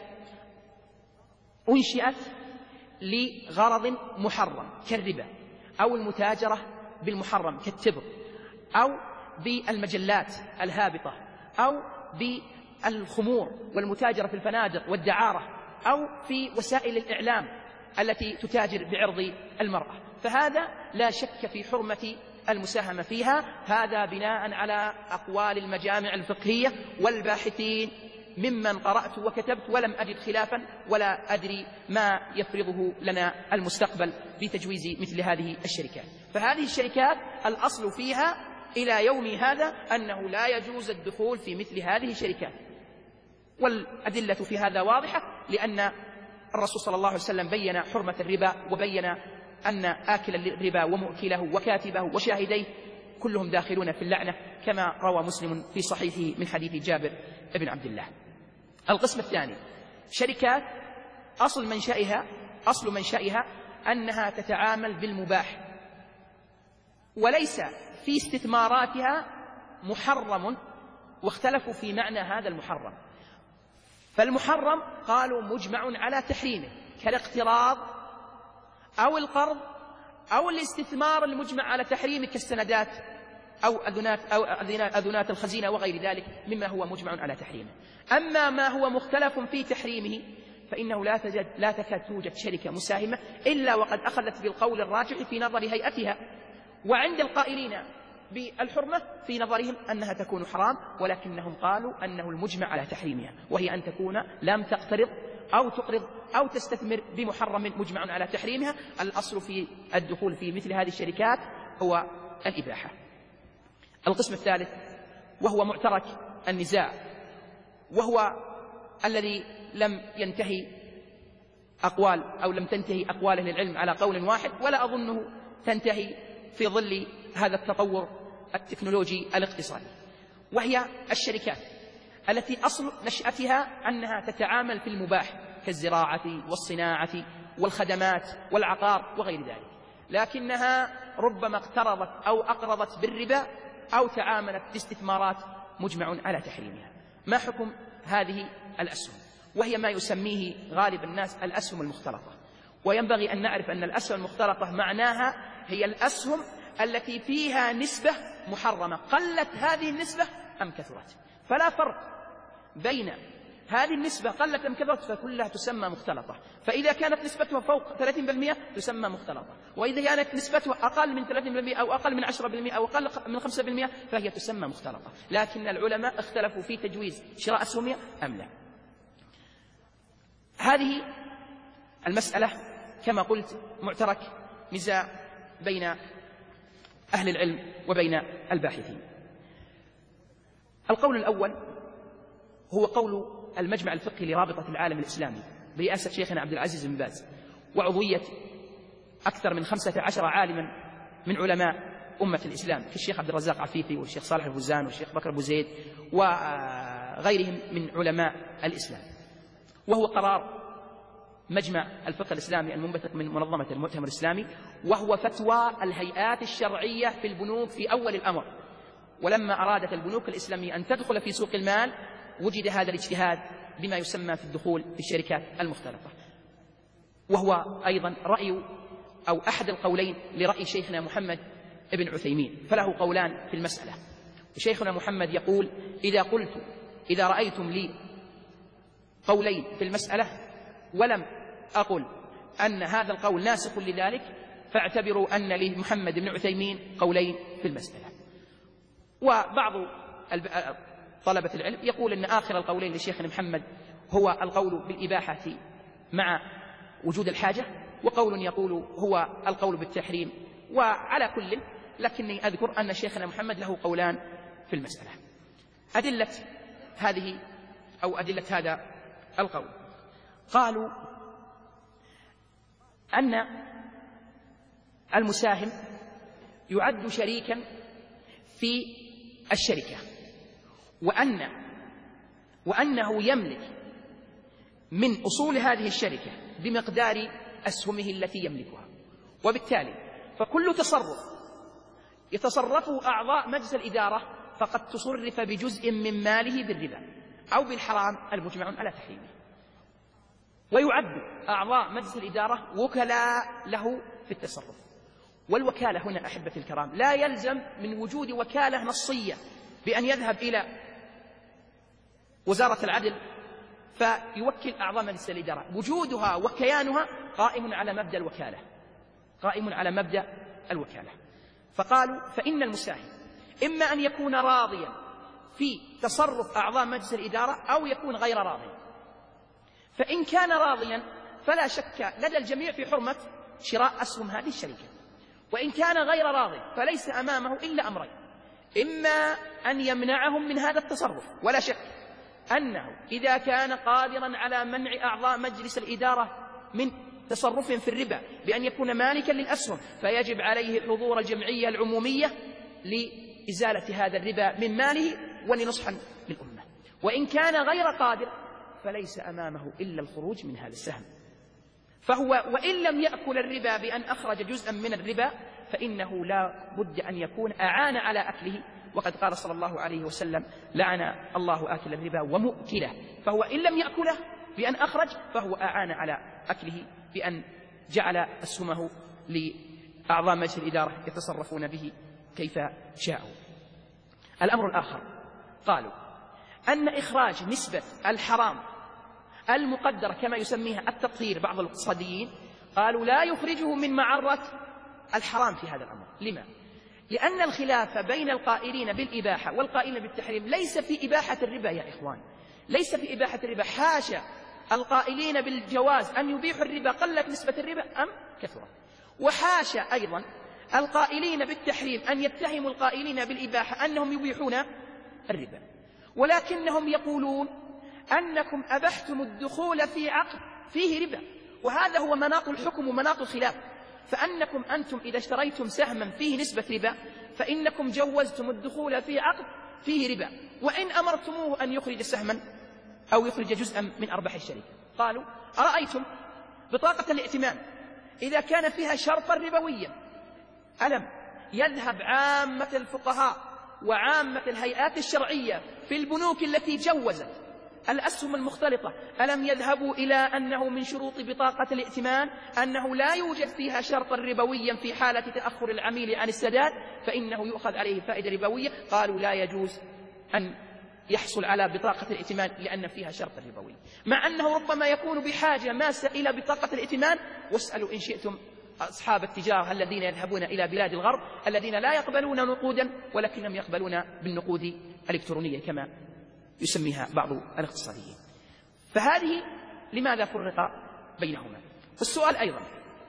أنشئت لغرض محرم كالربا أو المتاجرة بالمحرم كالتبر أو بالمجلات الهابطة أو بالخمور والمتاجرة في الفنادق والدعارة أو في وسائل الإعلام التي تتاجر بعرض المرأة، فهذا لا شك في حرمة المساهمة فيها. هذا بناء على أقوال المجامع الفقهية والباحثين ممن قرأت وكتبت، ولم أجد خلافا ولا أدري ما يفرضه لنا المستقبل بتجويز مثل هذه الشركات. فهذه الشركات الأصل فيها إلى يوم هذا أنه لا يجوز الدخول في مثل هذه الشركات، والأدلة في هذا واضحة، لأن الرسول صلى الله عليه وسلم بين حرمة الربا، وبين أن آكل الربا ومؤكله وكاتبه وشاهديه كلهم داخلون في اللعنة، كما روى مسلم في صحيحه من حديث جابر بن عبد الله. القسم الثاني شركات أصل منشئها أنها تتعامل بالمباح، وليس في استثماراتها محرم، واختلفوا في معنى هذا المحرم. فالمحرم قالوا مجمع على تحريمه كالاقتراض أو القرض أو الاستثمار المجمع على تحريمه كالسندات أو أذنات الخزينة وغير ذلك مما هو مجمع على تحريمه. أما ما هو مختلف في تحريمه فإنه لا تكاد توجد شركة مساهمة إلا وقد أخذت بالقول الراجح في نظر هيئتها، وعند القائلين بالحرمة في نظرهم أنها تكون حرام، ولكنهم قالوا أنه المجمع على تحريمها، وهي أن تكون لم تقترض أو تقرض أو تستثمر بمحرم مجمع على تحريمها. الأصل في الدخول في مثل هذه الشركات هو الإباحة. القسم الثالث وهو معترك النزاع، وهو الذي لم تنتهي أقوال أهل العلم على قول واحد، ولا أظنه تنتهي في ظل هذا التطور التكنولوجي الاقتصادي، وهي الشركات التي أصل نشأتها أنها تتعامل في المباح كالزراعة والصناعة والخدمات والعقار وغير ذلك، لكنها ربما اقترضت أو أقرضت بالربا أو تعاملت باستثمارات مجمع على تحريمها. ما حكم هذه الأسهم؟ وهي ما يسميه غالب الناس الأسهم المختلطة، وينبغي أن نعرف أن الأسهم المختلطة معناها هي الأسهم التي فيها نسبة محرمة، قلت هذه النسبة أم كثرت، فلا فرق بين هذه النسبة قلت أم كثرت، فكلها تسمى مختلطة. فإذا كانت نسبتها فوق 30% تسمى مختلطة، وإذا كانت نسبتها أقل من 30% أو أقل من 10% أو أقل من 5% فهي تسمى مختلطة. لكن العلماء اختلفوا في تجويز شراء أسهمها أم لا. هذه المسألة كما قلت معترك نزاع بين أهل العلم وبين الباحثين. القول الأول هو قول المجمع الفقهي لرابطة العالم الإسلامي برئاسة شيخنا عبد العزيز بن باز، وعضوية أكثر من 15 عالما من علماء أمة الإسلام كالشيخ عبد الرزاق عفيفي والشيخ صالح الفوزان والشيخ بكر أبو زيد وغيرهم من علماء الإسلام، وهو قرار مجمع الفقه الإسلامي المنبثق من منظمة المؤتمر الإسلامي، وهو فتوى الهيئات الشرعية في البنوك في أول الأمر. ولما أرادت البنوك الإسلامية أن تدخل في سوق المال وجد هذا الاجتهاد بما يسمى في الدخول في الشركات المختلطة، وهو أيضا رأي أو أحد القولين لرأي شيخنا محمد ابن عثيمين، فله قولان في المسألة. شيخنا محمد يقول: إذا رأيتم لي قولين في المسألة ولم أقل أن هذا القول ناسخ لذلك فاعتبروا أن لمحمد بن عثيمين قولين في المسألة. وبعض طلبة العلم يقول أن آخر القولين لشيخنا محمد هو القول بالإباحة مع وجود الحاجة، وقول يقول هو القول بالتحريم. وعلى كل لكني أذكر أن شيخنا محمد له قولان في المسألة. أدلة هذه أو أدلة هذا القول. قالوا أن المساهم يعد شريكا في الشركة، وأنه يملك من أصول هذه الشركة بمقدار أسهمه التي يملكها، وبالتالي فكل تصرف يتصرفه أعضاء مجلس الإدارة فقد تصرف بجزء من ماله بالربا أو بالحرام المجمع على تحريمه، ويعد أعضاء مجلس الإدارة وكلاء له في التصرف. والوكالة هنا أحبتي الكرام لا يلزم من وجود وكالة نصية بأن يذهب إلى وزارة العدل فيوكل أعضاء مجلس الإدارة، وجودها وكيانها قائم على مبدأ الوكالة، قائم على مبدأ الوكالة. فقالوا فإن المساهم إما أن يكون راضيا في تصرف أعضاء مجلس الإدارة أو يكون غير راضي. فإن كان راضيا فلا شك لدى الجميع في حرمة شراء أسهم هذه الشركة، وإن كان غير راضي فليس أمامه إلا أمرين: إما أن يمنعهم من هذا التصرف، ولا شك أنه إذا كان قادرا على منع أعضاء مجلس الإدارة من تصرف في الربا بأن يكون مالكا للأسهم فيجب عليه حضور الجمعية العمومية لإزالة هذا الربا من ماله ولنصحا للأمة. وإن كان غير قادر فليس أمامه إلا الخروج من هذا السهم، فهو وإن لم يأكل الربا بأن أخرج جزءا من الربا فإنه لا بد أن يكون أعان على أكله، وقد قال صلى الله عليه وسلم: لعن الله آكل الربا ومؤكله. فهو إن لم يأكله بأن أخرج فهو أعان على أكله بأن جعل أسهمه لأعضاء مجلس الإدارة يتصرفون به كيف شاءوا. الأمر الآخر قالوا أن إخراج نسبة الحرام المقدرة كما يسميها التطهير بعض الاقتصاديين، قالوا لا يخرجه من معرة الحرام في هذا الأمر. لما؟ لأن الخلاف بين القائلين بالإباحة والقائلين بالتحريم ليس في إباحة الربا يا إخوان، ليس في إباحة الربا. حاشا القائلين بالجواز أن يبيحوا الربا قلت نسبة الربا أم كثرت، وحاشا أيضا القائلين بالتحريم أن يتهموا القائلين بالإباحة أنهم يبيحون الربا، ولكنهم يقولون أنكم أبحتم الدخول في عقد فيه ربا، وهذا هو مناط الحكم ومناط الخلاف. فأنكم أنتم إذا اشتريتم سهما فيه نسبة ربا فإنكم جوزتم الدخول في عقد فيه ربا، وإن أمرتموه أن يخرج سهما أو يخرج جزءا من أرباح الشركة. قالوا أرأيتم بطاقة الائتمان إذا كان فيها شرطا ربويا، ألم يذهب عامة الفقهاء وعامة الهيئات الشرعية في البنوك التي جوزت الأسهم المختلطة ألم يذهبوا إلى أنه من شروط بطاقة الائتمان أنه لا يوجد فيها شرطا ربويا في حالة تأخر العميل عن السداد فإنه يؤخذ عليه فائدة ربوية؟ قالوا لا يجوز أن يحصل على بطاقة الائتمان لأن فيها شرط ربوي، مع أنه ربما يكون بحاجة ماسة إلى بطاقة الائتمان. واسألوا إن شئتم أصحاب التجارة الذين يذهبون إلى بلاد الغرب الذين لا يقبلون نقودا ولكنهم يقبلون بالنقود الإلكترونية كما يسميها بعض الاقتصاديين. فهذه لماذا فرق بينهما؟ السؤال أيضا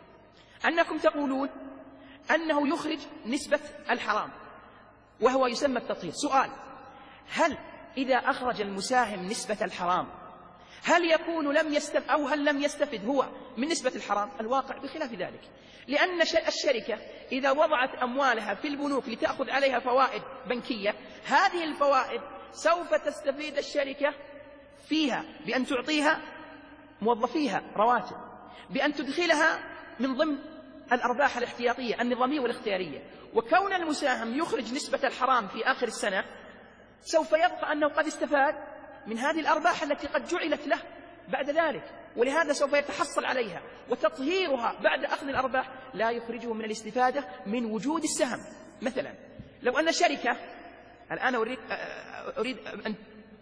أنكم تقولون أنه يخرج نسبة الحرام وهو يسمى التطهير. سؤال: هل إذا أخرج المساهم نسبة الحرام هل يكون هل لم يستفد هو من نسبة الحرام؟ الواقع بخلاف ذلك، لأن الشركة إذا وضعت أموالها في البنوك لتأخذ عليها فوائد بنكية، هذه الفوائد سوف تستفيد الشركة فيها بأن تعطيها موظفيها رواتب، بأن تدخلها من ضمن الأرباح الاحتياطية النظامية والاختيارية. وكون المساهم يخرج نسبة الحرام في آخر السنة سوف يبقى أنه قد استفاد من هذه الأرباح التي قد جعلت له بعد ذلك، ولهذا سوف يتحصل عليها، وتطهيرها بعد أخذ الأرباح لا يخرجه من الاستفادة من وجود السهم. مثلا لو أن شركة الآن أريد أن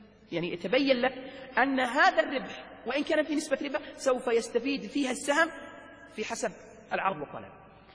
يتبين لك أن هذا الربح وإن كان في نسبة ربا سوف يستفيد فيها السهم في حسب العرض والطلب.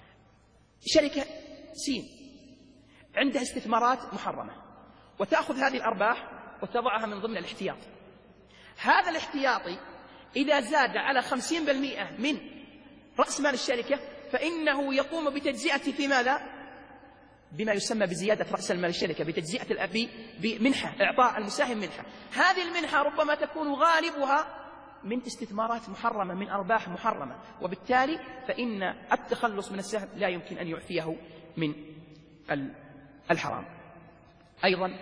شركة سين عندها استثمارات محرمة وتأخذ هذه الأرباح وتضعها من ضمن الاحتياط. هذا الاحتياطي إذا زاد على 50% من رأس مال الشركة فإنه يقوم بتجزئته في ماذا؟ بما يسمى بزيادة رأس المال الشركة، بتجزئة بمنحة، إعطاء المساهم منحة. هذه المنحة ربما تكون غالبها من استثمارات محرمة، من أرباح محرمة، وبالتالي فإن التخلص من السهم لا يمكن أن يعفيه من الحرام. أيضا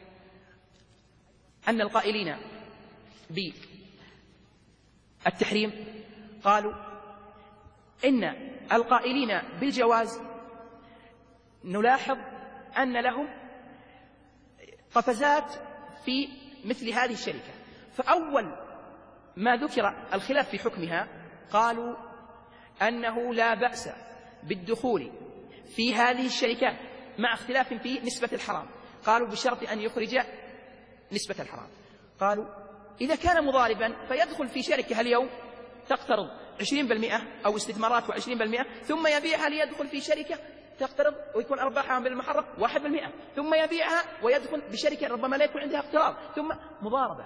أن القائلين بالتحريم قالوا إن القائلين بالجواز نلاحظ أن لهم قفزات في مثل هذه الشركة. فأول ما ذكر الخلاف في حكمها قالوا أنه لا بأس بالدخول في هذه الشركات مع اختلاف في نسبة الحرام. قالوا بشرط أن يخرج نسبة الحرام. قالوا إذا كان مضاربا فيدخل في شركة اليوم تقترض 20% أو استثمارات 20%، ثم يبيعها ليدخل في شركة تقترض ويكون أرباحها بالمحرم 1%، ثم يبيعها ويدخل بشركة ربما لا يكون عندها اقتراض، ثم مضاربة،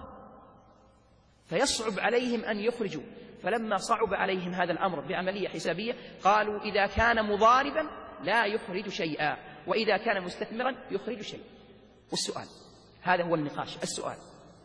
فيصعب عليهم أن يخرجوا. فلما صعب عليهم هذا الأمر بعملية حسابية قالوا إذا كان مضاربا لا يخرج شيئا، وإذا كان مستثمرا يخرج شيء. والسؤال، هذا هو النقاش، السؤال: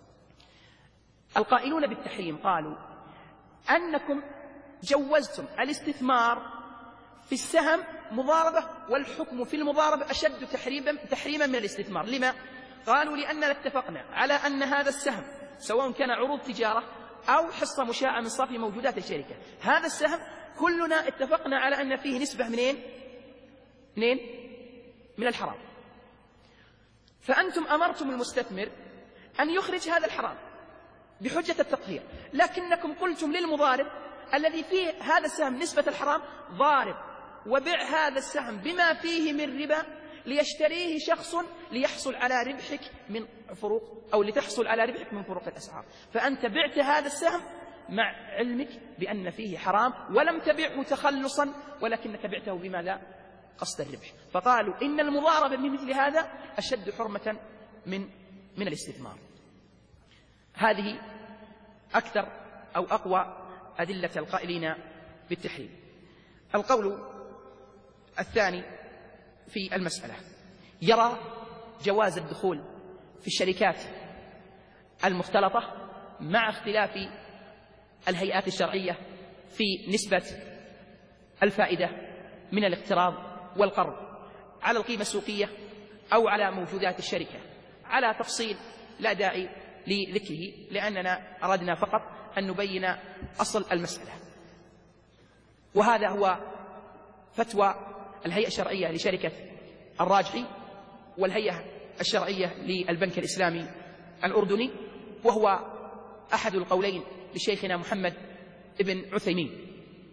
القائلون بالتحريم قالوا أنكم جوزتم الاستثمار في السهم مضاربة، والحكم في المضاربة أشد تحريما من الاستثمار. لما؟ قالوا لأننا اتفقنا على أن هذا السهم سواء كان عروض تجارة أو حصة مشاعة من صافي موجودات الشركة، هذا السهم كلنا اتفقنا على أن فيه نسبة منين؟ من الحرام. فأنتم أمرتم المستثمر أن يخرج هذا الحرام بحجة التطهير، لكنكم قلتم للمضارب الذي فيه هذا السهم نسبة الحرام ضارب وبيع هذا السهم بما فيه من ربا ليشتريه شخص ليحصل على ربحك من فروق، أو لتحصل على ربحك من فروق الأسعار. فأنت بعت هذا السهم مع علمك بأن فيه حرام، ولم تبعه تخلصا، ولكنك بعته بماذا؟ قصد الربح. فقالوا إن المضاربة بمثل هذا أشد حرمة من الاستثمار. هذه أكثر أو أقوى أدلة القائلين بالتحريم. القول الثاني في المسألة يرى جواز الدخول في الشركات المختلطة مع اختلاف الهيئات الشرعية في نسبة الفائدة من الاقتراض والقرض على القيمة السوقية أو على موجودات الشركة، على تفصيل لا داعي لذكره، لأننا أردنا فقط أن نبين أصل المسألة. وهذا هو فتوى الهيئة الشرعية لشركة الراجحي والهيئة الشرعية للبنك الإسلامي الأردني، وهو أحد القولين لشيخنا محمد ابن عثيمين.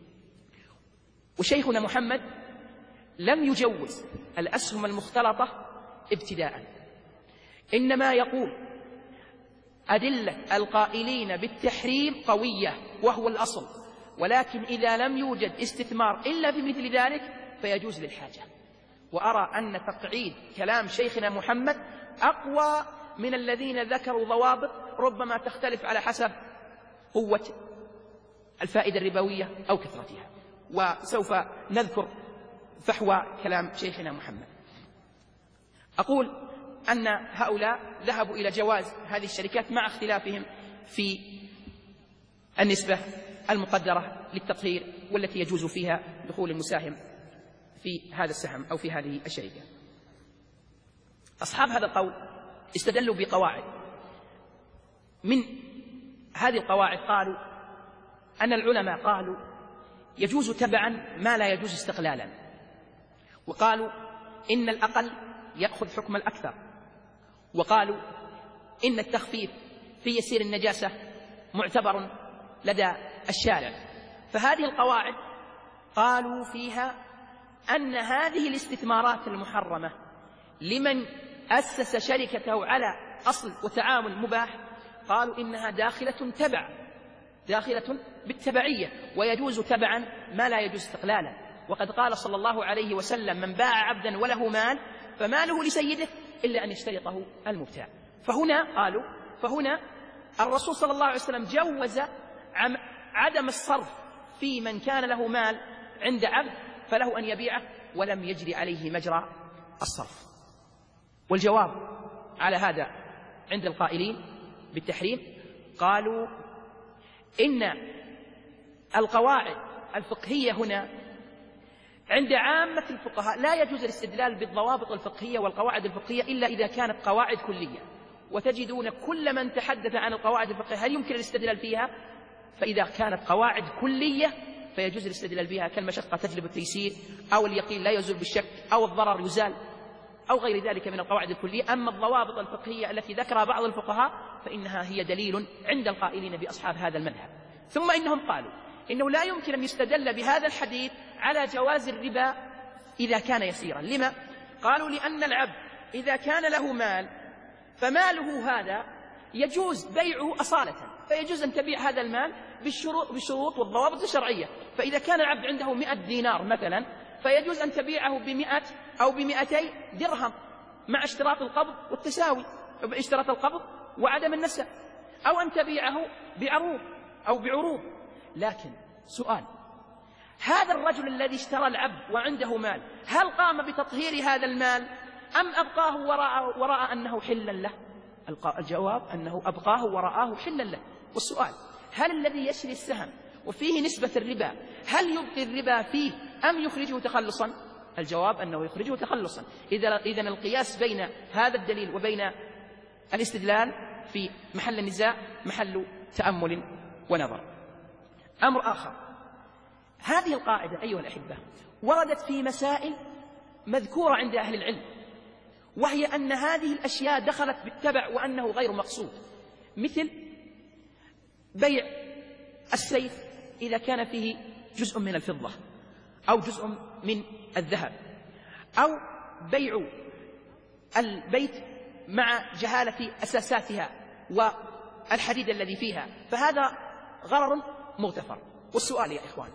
وشيخنا محمد لم يجوز الأسهم المختلطة ابتداء، إنما يقول أدلة القائلين بالتحريم قوية وهو الأصل، ولكن إذا لم يوجد استثمار إلا في مثل ذلك فيجوز للحاجة. وأرى أن تقعيد كلام شيخنا محمد أقوى من الذين ذكروا ضوابط ربما تختلف على حسب قوة الفائدة الربوية أو كثرتها، وسوف نذكر فحوى كلام شيخنا محمد. أقول أن هؤلاء ذهبوا إلى جواز هذه الشركات مع اختلافهم في النسبة المقدرة للتطهير والتي يجوز فيها دخول المساهم في هذا السهم أو في هذه الشركة. أصحاب هذا القول استدلوا بقواعد. من هذه القواعد قالوا أن العلماء قالوا يجوز تبعا ما لا يجوز استقلالا، وقالوا إن الأقل يأخذ حكم الأكثر، وقالوا إن التخفيف في يسير النجاسة معتبر لدى الشارع. فهذه القواعد قالوا فيها أن هذه الاستثمارات المحرمة لمن أسس شركته على أصل وتعامل مباح، قالوا إنها داخلة بالتبعية، ويجوز تبعا ما لا يجوز استقلالا. وقد قال صلى الله عليه وسلم: من باع عبدا وله مال فماله لسيده إلا أن يشترطه المبتاع. فهنا الرسول صلى الله عليه وسلم جوز عدم الصرف في من كان له مال عند عبد فله أن يبيعه ولم يجري عليه مجرى الصرف. والجواب على هذا عند القائلين بالتحريم قالوا إن القواعد الفقهية هنا عند عامة الفقهاء لا يجوز الاستدلال بالضوابط الفقهية والقواعد الفقهية إلا إذا كانت قواعد كلية، وتجدون كل من تحدث عن القواعد الفقهية هل يمكن الاستدلال فيها؟ فإذا كانت قواعد كلية فيجوز الاستدلال بها، كالمشقة تجلب التيسير، أو اليقين لا يزول بالشك، أو الضرر يزال، أو غير ذلك من القواعد الكلية. أما الضوابط الفقهية التي ذكرها بعض الفقهاء فإنها هي دليل عند القائلين بأصحاب هذا المذهب. ثم إنهم قالوا إنه لا يمكن أن يستدل بهذا الحديث على جواز الربا إذا كان يسيرا. لما؟ قالوا لأن العبد إذا كان له مال فماله هذا يجوز بيعه أصالة، فيجوز أن تبيع هذا المال بالشروط والضوابط الشرعية. فإذا كان العبد عنده 100 دينار مثلا فيجوز أن تبيعه ب100 أو ب200 درهم مع اشتراط القبض والتساوي، اشتراط القبض وعدم النسب، أو أن تبيعه بعروض أو بعروض. لكن سؤال، هذا الرجل الذي اشترى العبد وعنده مال هل قام بتطهير هذا المال أم أبقاه وراء أنه حلا له؟ الجواب أنه أبقاه وراءه حلا له. والسؤال، هل الذي يشري السهم وفيه نسبة الربا هل يبقي الربا فيه أم يخرجه تخلصا؟ الجواب أنه يخرجه تخلصا. إذن القياس بين هذا الدليل وبين الاستدلال في محل النزاع محل تأمل ونظر. أمر آخر، هذه القاعدة أيها الأحبة وردت في مسائل مذكورة عند أهل العلم، وهي أن هذه الأشياء دخلت بالتبع وأنه غير مقصود، مثل بيع السيف إذا كان فيه جزء من الفضة أو جزء من الذهب، أو بيع البيت مع جهالة أساساتها والحديد الذي فيها، فهذا غرر مغتفر. والسؤال يا إخوان،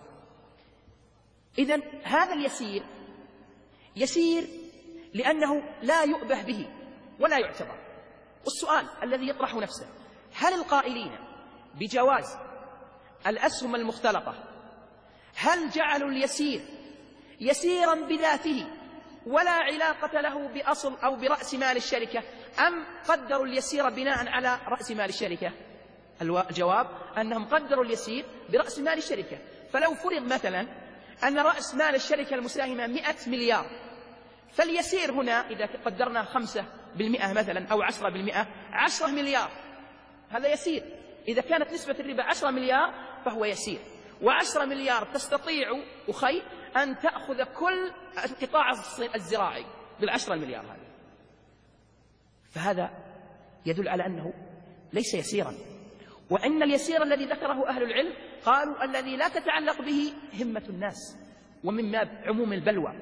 إذن هذا اليسير يسير لأنه لا يؤبه به ولا يعتبر. والسؤال الذي يطرح نفسه، هل القائلين بجواز الأسهم المختلطة هل جعلوا اليسير يسيرا بذاته ولا علاقة له بأصل أو برأس مال الشركة، أم قدروا اليسير بناء على رأس مال الشركة؟ الجواب أنهم قدروا اليسير برأس مال الشركة. فلو فرض مثلا أن رأس مال الشركة المساهمة 100 مليار، فاليسير هنا إذا قدرنا 5% مثلا أو 10%، 10 مليار هذا يسير. إذا كانت نسبة الربا 10 مليار فهو يسير، و10 مليار تستطيع أخي أن تأخذ كل القطاع الزراعي بال10 مليار هذه، فهذا يدل على أنه ليس يسيرا. وأن اليسير الذي ذكره أهل العلم قالوا الذي لا تتعلق به همة الناس ومن باب عموم البلوى.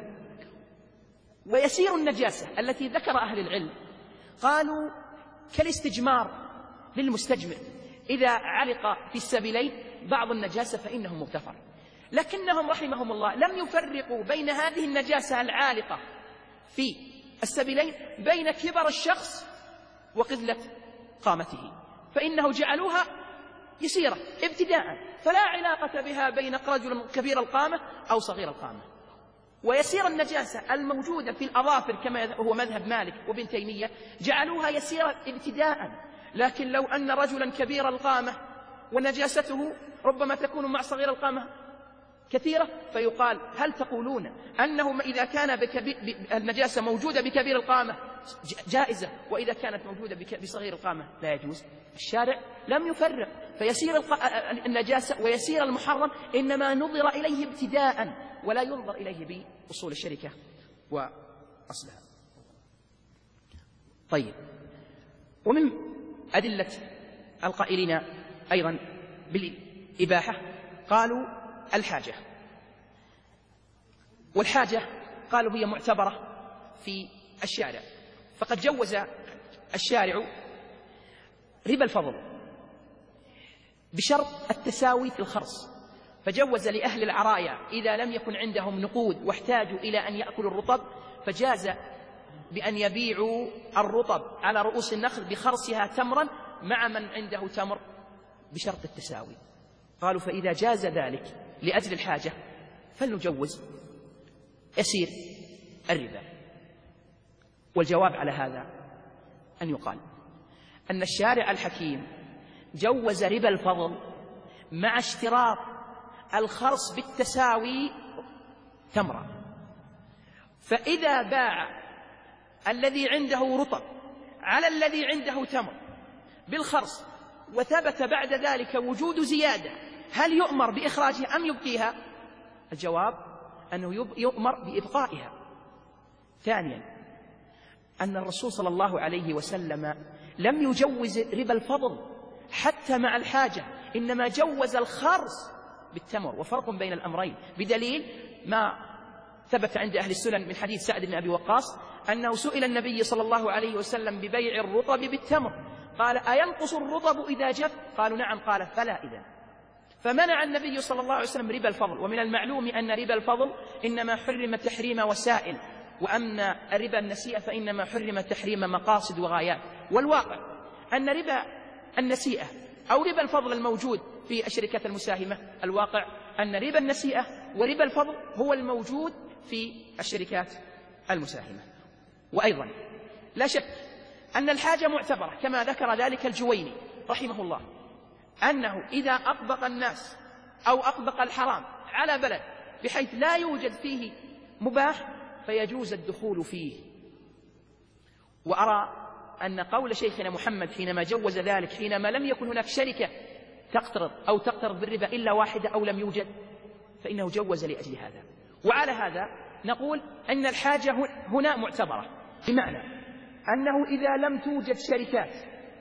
ويسير النجاسة التي ذكر أهل العلم قالوا كالاستجمار للمستجمر، إذا علق في السبيلين بعض النجاسة فإنه مغتفر. لكنهم رحمهم الله لم يفرقوا بين هذه النجاسة العالقة في السبيلين بين كبر الشخص وقلة قامته، فإنه جعلوها يسيرة ابتداء، فلا علاقة بها بين رجل كبير القامة أو صغير القامة. ويسير النجاسة الموجودة في الأظافر كما هو مذهب مالك وابن تيمية جعلوها يسيرة ابتداء، لكن لو أن رجلا كبير القامة ونجاسته ربما تكون مع صغير القامة كثيرة، فيقال هل تقولون أنه إذا كان النجاسة موجودة بكبير القامة جائزة، وإذا كانت موجودة بصغير القامة لا يجوز؟ الشارع لم يفرق، فيسير النجاسة ويسير المحرم إنما نظر إليه ابتداء ولا ينظر إليه بأصول الشركة وأصلها. طيب، ومن أدلة القائلين أيضا بالإباحة قالوا الحاجة، والحاجة قالوا هي معتبرة في الشارع، فقد جوز الشارع ربا الفضل بشرط التساوي في الخرص، فجوز لأهل العرايا إذا لم يكن عندهم نقود واحتاجوا إلى أن يأكلوا الرطب فجاز بأن يبيعوا الرطب على رؤوس النخل بخرصها تمرا مع من عنده تمر بشرط التساوي. قالوا فإذا جاز ذلك لأجل الحاجة فلنجوز يسير الربا. والجواب على هذا أن يقال أن الشارع الحكيم جوز ربا الفضل مع اشتراط الخرص بالتساوي تمرة. فإذا باع الذي عنده رطب على الذي عنده تمر بالخرص وثبت بعد ذلك وجود زيادة، هل يؤمر بإخراجها أم يبقيها؟ الجواب أنه يؤمر بإبقائها. ثانيا، أن الرسول صلى الله عليه وسلم لم يجوز ربا الفضل حتى مع الحاجة، إنما جوز الخرص بالتمر، وفرق بين الأمرين بدليل ما ثبت عند أهل السنن من حديث سعد بن أبي وقاص أنه سئل النبي صلى الله عليه وسلم ببيع الرطب بالتمر، قال: أينقص الرطب إذا جف؟ قالوا: نعم. قال: فلا إذن. فمنع النبي صلى الله عليه وسلم ربا الفضل. ومن المعلوم أن ربا الفضل إنما حرم تحريم وسائل، وأما ربا النسيئة فإنما حرم تحريم مقاصد وغايات. والواقع أن ربا النسيئة أو ربا الفضل الموجود في الشركات المساهمة، الواقع أن ربا النسيئة وربا الفضل هو الموجود في الشركات المساهمة. وأيضا لا شك أن الحاجة معتبرة كما ذكر ذلك الجويني رحمه الله، أنه إذا أطبق الناس أو أطبق الحرام على بلد بحيث لا يوجد فيه مباح فيجوز الدخول فيه. وأرى أن قول شيخنا محمد حينما جوز ذلك حينما لم يكن هناك شركة تقترض بالربا إلا واحدة أو لم يوجد، فإنه جوز لأجل هذا. وعلى هذا نقول أن الحاجة هنا معتبرة، بمعنى أنه إذا لم توجد شركات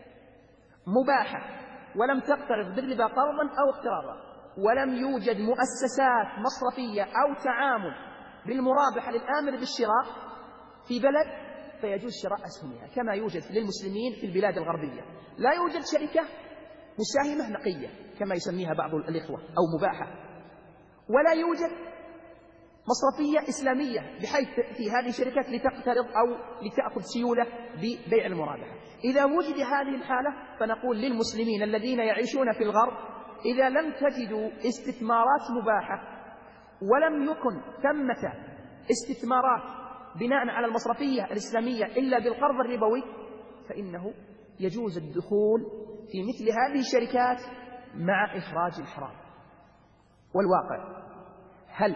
مباحة ولم تقترض بالربا قرضا أو اقتراضا، ولم يوجد مؤسسات مصرفية أو تعامل بالمرابحة للآمر بالشراء في بلد، فيجوز شراء أسهمها كما يوجد للمسلمين في البلاد الغربية. لا يوجد شركة مساهمة نقية كما يسميها بعض الإخوة أو مباحة، ولا يوجد مصرفية إسلامية بحيث في هذه الشركات لتقترض أو لتأخذ سيولة ببيع المرابحة. إذا وجد هذه الحالة فنقول للمسلمين الذين يعيشون في الغرب: إذا لم تجدوا استثمارات مباحة ولم يكن ثمة استثمارات بناء على المصرفية الإسلامية إلا بالقرض الربوي، فإنه يجوز الدخول في مثل هذه الشركات مع إخراج الحرام. والواقع هل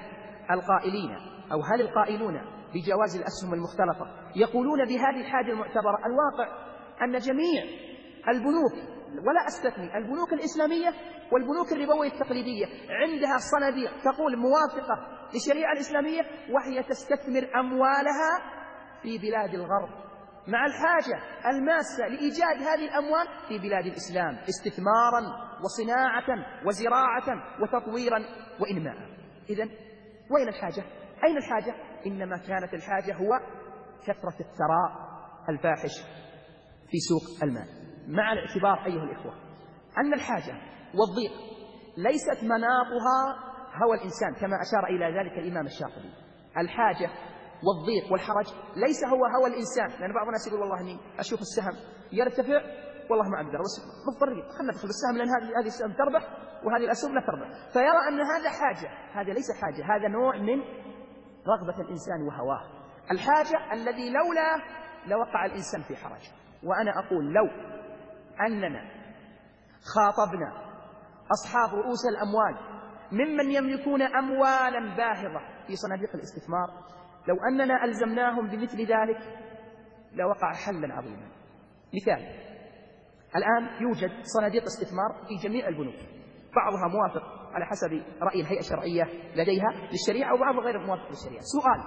القائلون بجواز الأسهم المختلطة يقولون بهذه الحاجة المعتبرة؟ الواقع أن جميع البنوك، ولا أستثني البنوك الإسلامية والبنوك الربوية التقليدية، عندها صناديق تقول موافقة للشريعة الإسلامية، وهي تستثمر أموالها في بلاد الغرب مع الحاجة الماسة لإيجاد هذه الأموال في بلاد الإسلام استثمارا وصناعة وزراعة وتطويرا وإنماء. إذن وين الحاجة؟ أين الحاجة؟ إنما كانت الحاجة هو كثرة الثراء الفاحش في سوق المال، مع الاعتبار أيها الإخوة أن الحاجة والضيق ليست مناطها هوى الإنسان كما أشار إلى ذلك الإمام الشاطبي. الحاجة والضيق والحرج ليس هو هوى الإنسان، لأن بعض الناس يقول والله إني أشوف السهم يرتفع والله ما أقدر، بس مضطرين خلنا ندخل بالسهم لأن هذه السهم تربح وهذه الأسهم لا تربح، فيرى أن هذا حاجة. هذا ليس حاجة، هذا نوع من رغبة الإنسان وهواه. الحاجة الذي لولا لوقع الإنسان في حرج. وأنا أقول لو أننا خاطبنا أصحاب رؤوس الأموال ممن يملكون أموالا باهظة في صناديق الاستثمار، لو أننا ألزمناهم بمثل ذلك لوقع حلا عظيما. مثال: الآن يوجد صناديق استثمار في جميع البنوك، بعضها موافق على حسب رأي الهيئة الشرعية لديها للشريعة وبعضها غير موافق للشريعة. سؤال: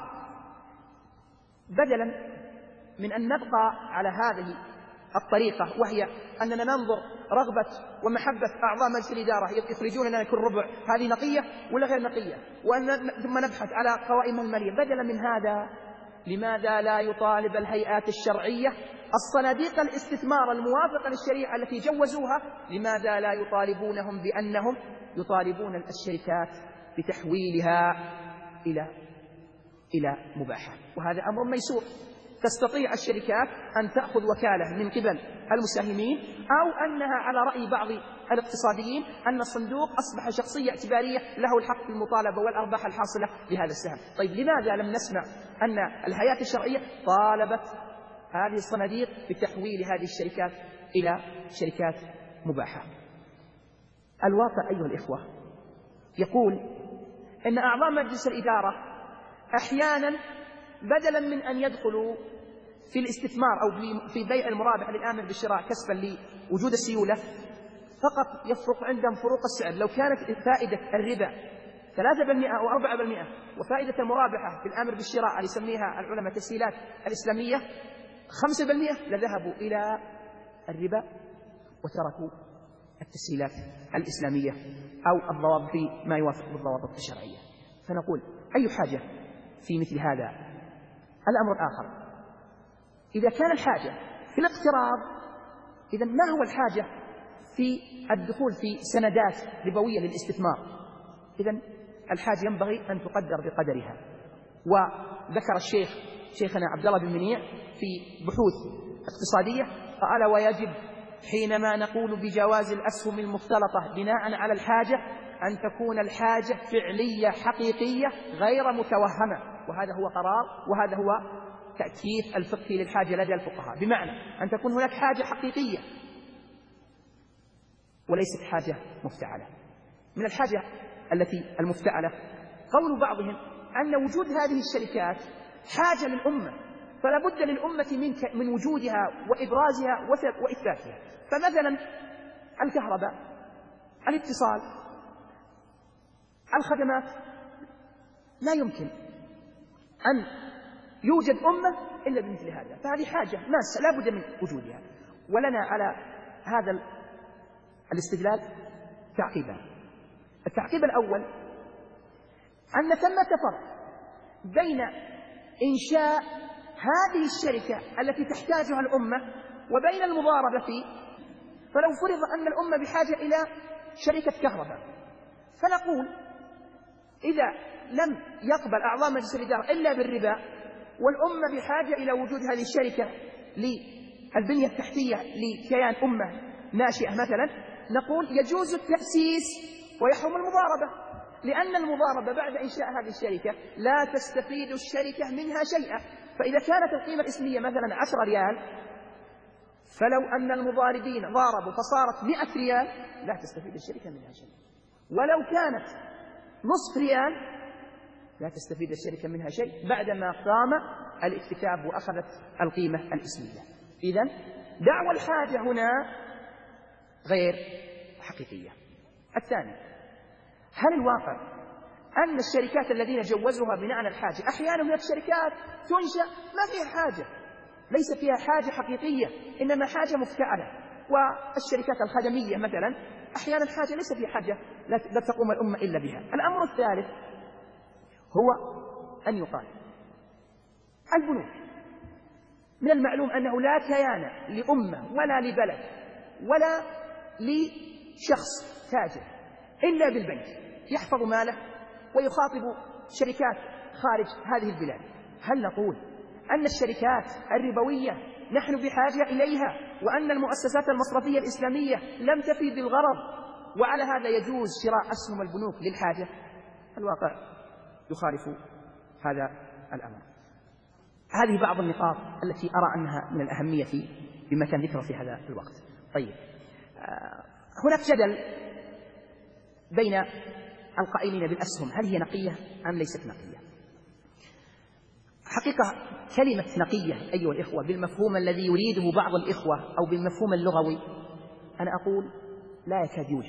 بدلا من أن نبقى على هذه الطريقة وهي أننا ننظر رغبة ومحبة أعضاء مجلس الإدارة يخرجون لنا كل ربع هذه نقية ولا غير نقية، ثم نبحث على قوائم المالية، بدلا من هذا لماذا لا يطالب الهيئات الشرعية الصناديق الاستثمار الموافقة للشريعة التي جوزوها، لماذا لا يطالبونهم بأنهم يطالبون الشركات بتحويلها إلى مباحات؟ وهذا أمر ميسور. تستطيع الشركات أن تأخذ وكالة من قبل المساهمين، أو أنها على رأي بعض الاقتصاديين أن الصندوق أصبح شخصية اعتبارية له الحق في المطالبة والأرباح الحاصلة بهذا السهم. طيب لماذا لم نسمع أن الهيئات الشرعية طالبت هذه الصناديق بتحويل هذه الشركات إلى شركات مباحة. الواقع أيها الإخوة يقول إن أعضاء مجلس الإدارة أحيانا بدلا من أن يدخلوا في الاستثمار أو في بيع المرابح للآمر بالشراء كسبا لوجود السيولة، فقط يفرق عندهم فروق السعر. لو كانت فائدة الربا 3% أو 4% وفائدة المرابحة في الآمر بالشراء اللي يسميها العلماء تسهيلات الإسلامية 5%، لذهبوا إلى الربا وتركوا التسهيلات الإسلامية أو الضوابط ما يوافق بالضوابط الشرعية. فنقول أي حاجة في مثل هذا؟ الأمر الآخر، إذا كان الحاجة في الاقتراض، إذا ما هو الحاجة في الدخول في سندات ربوية للاستثمار؟ إذن الحاجة ينبغي أن تقدر بقدرها. وذكر شيخنا عبد الله بن منيع في بحوث اقتصادية قال: ويجب حينما نقول بجواز الأسهم المختلطة بناء على الحاجة أن تكون الحاجة فعلية حقيقية غير متوهمة. وهذا هو قرار، وهذا هو تأكيد الفقهي للحاجة لدى الفقهاء، بمعنى أن تكون هناك حاجة حقيقية وليست حاجة مفتعلة. من الحاجة التي المفتعلة قول بعضهم أن وجود هذه الشركات حاجة للأمة، فلا بد للأمة من وجودها وإبرازها وإثباتها. فمثلا الكهرباء، الاتصال، الخدمات، لا يمكن أن يوجد أمة إلا بمثل هذا، فهذه حاجة ماسة لا بد من وجودها. ولنا على هذا الاستدلال تعقيبان. التعقيب الأول أن ثمة فرق بين إنشاء هذه الشركة التي تحتاجها الأمة وبين المضاربة فيه. فلو فرض أن الأمة بحاجة إلى شركة كهرباء، فنقول إذا لم يقبل أعضاء مجلس الإدارة إلا بالربا، والأمة بحاجة إلى وجود هذه الشركة للبنية التحتية لكيان أمة ناشئة مثلا، نقول يجوز التأسيس ويحرم المضاربة، لأن المضاربة بعد إنشاء هذه الشركة لا تستفيد الشركة منها شيئا. فإذا كانت القيمة الإسمية مثلا 10 ريال، فلو أن المضاربين ضاربوا فصارت 100 ريال لا تستفيد الشركة منها شيء، ولو كانت نصف ريال لا تستفيد الشركة منها شيء بعدما قام الاكتتاب وأخذت القيمة الإسمية. إذن دعوى الحاجة هنا غير حقيقية. الثاني، هل الواقع أن الشركات الذين جوزوها بناء على الحاجة، أحيانا هناك شركات تنشأ ما فيها حاجة، ليس فيها حاجة حقيقية، إنما حاجة مفتعلة. والشركات الخدمية مثلا أحيانا حاجة ليس فيها حاجة لا تقوم الأمة إلا بها. الأمر الثالث هو أن يقال البنوك من المعلوم أنه لا كيان لأمة ولا لبلد ولا لشخص تاجر إلا بالبنك يحفظ ماله ويخاطب شركات خارج هذه البلاد. هل نقول أن الشركات الربوية نحن بحاجة إليها، وأن المؤسسات المصرفية الإسلامية لم تفي بالغرض، وعلى هذا يجوز شراء أسهم البنوك للحاجة؟ الواقع يخالف هذا الأمر. هذه بعض النقاط التي أرى أنها من الأهمية بما كان ذكره في هذا الوقت. طيب، هناك جدل بين القائلين بالأسهم، هل هي نقية أم ليست نقية؟ حقيقة كلمة نقية أيها الإخوة بالمفهوم الذي يريده بعض الإخوة أو بالمفهوم اللغوي، أنا أقول لا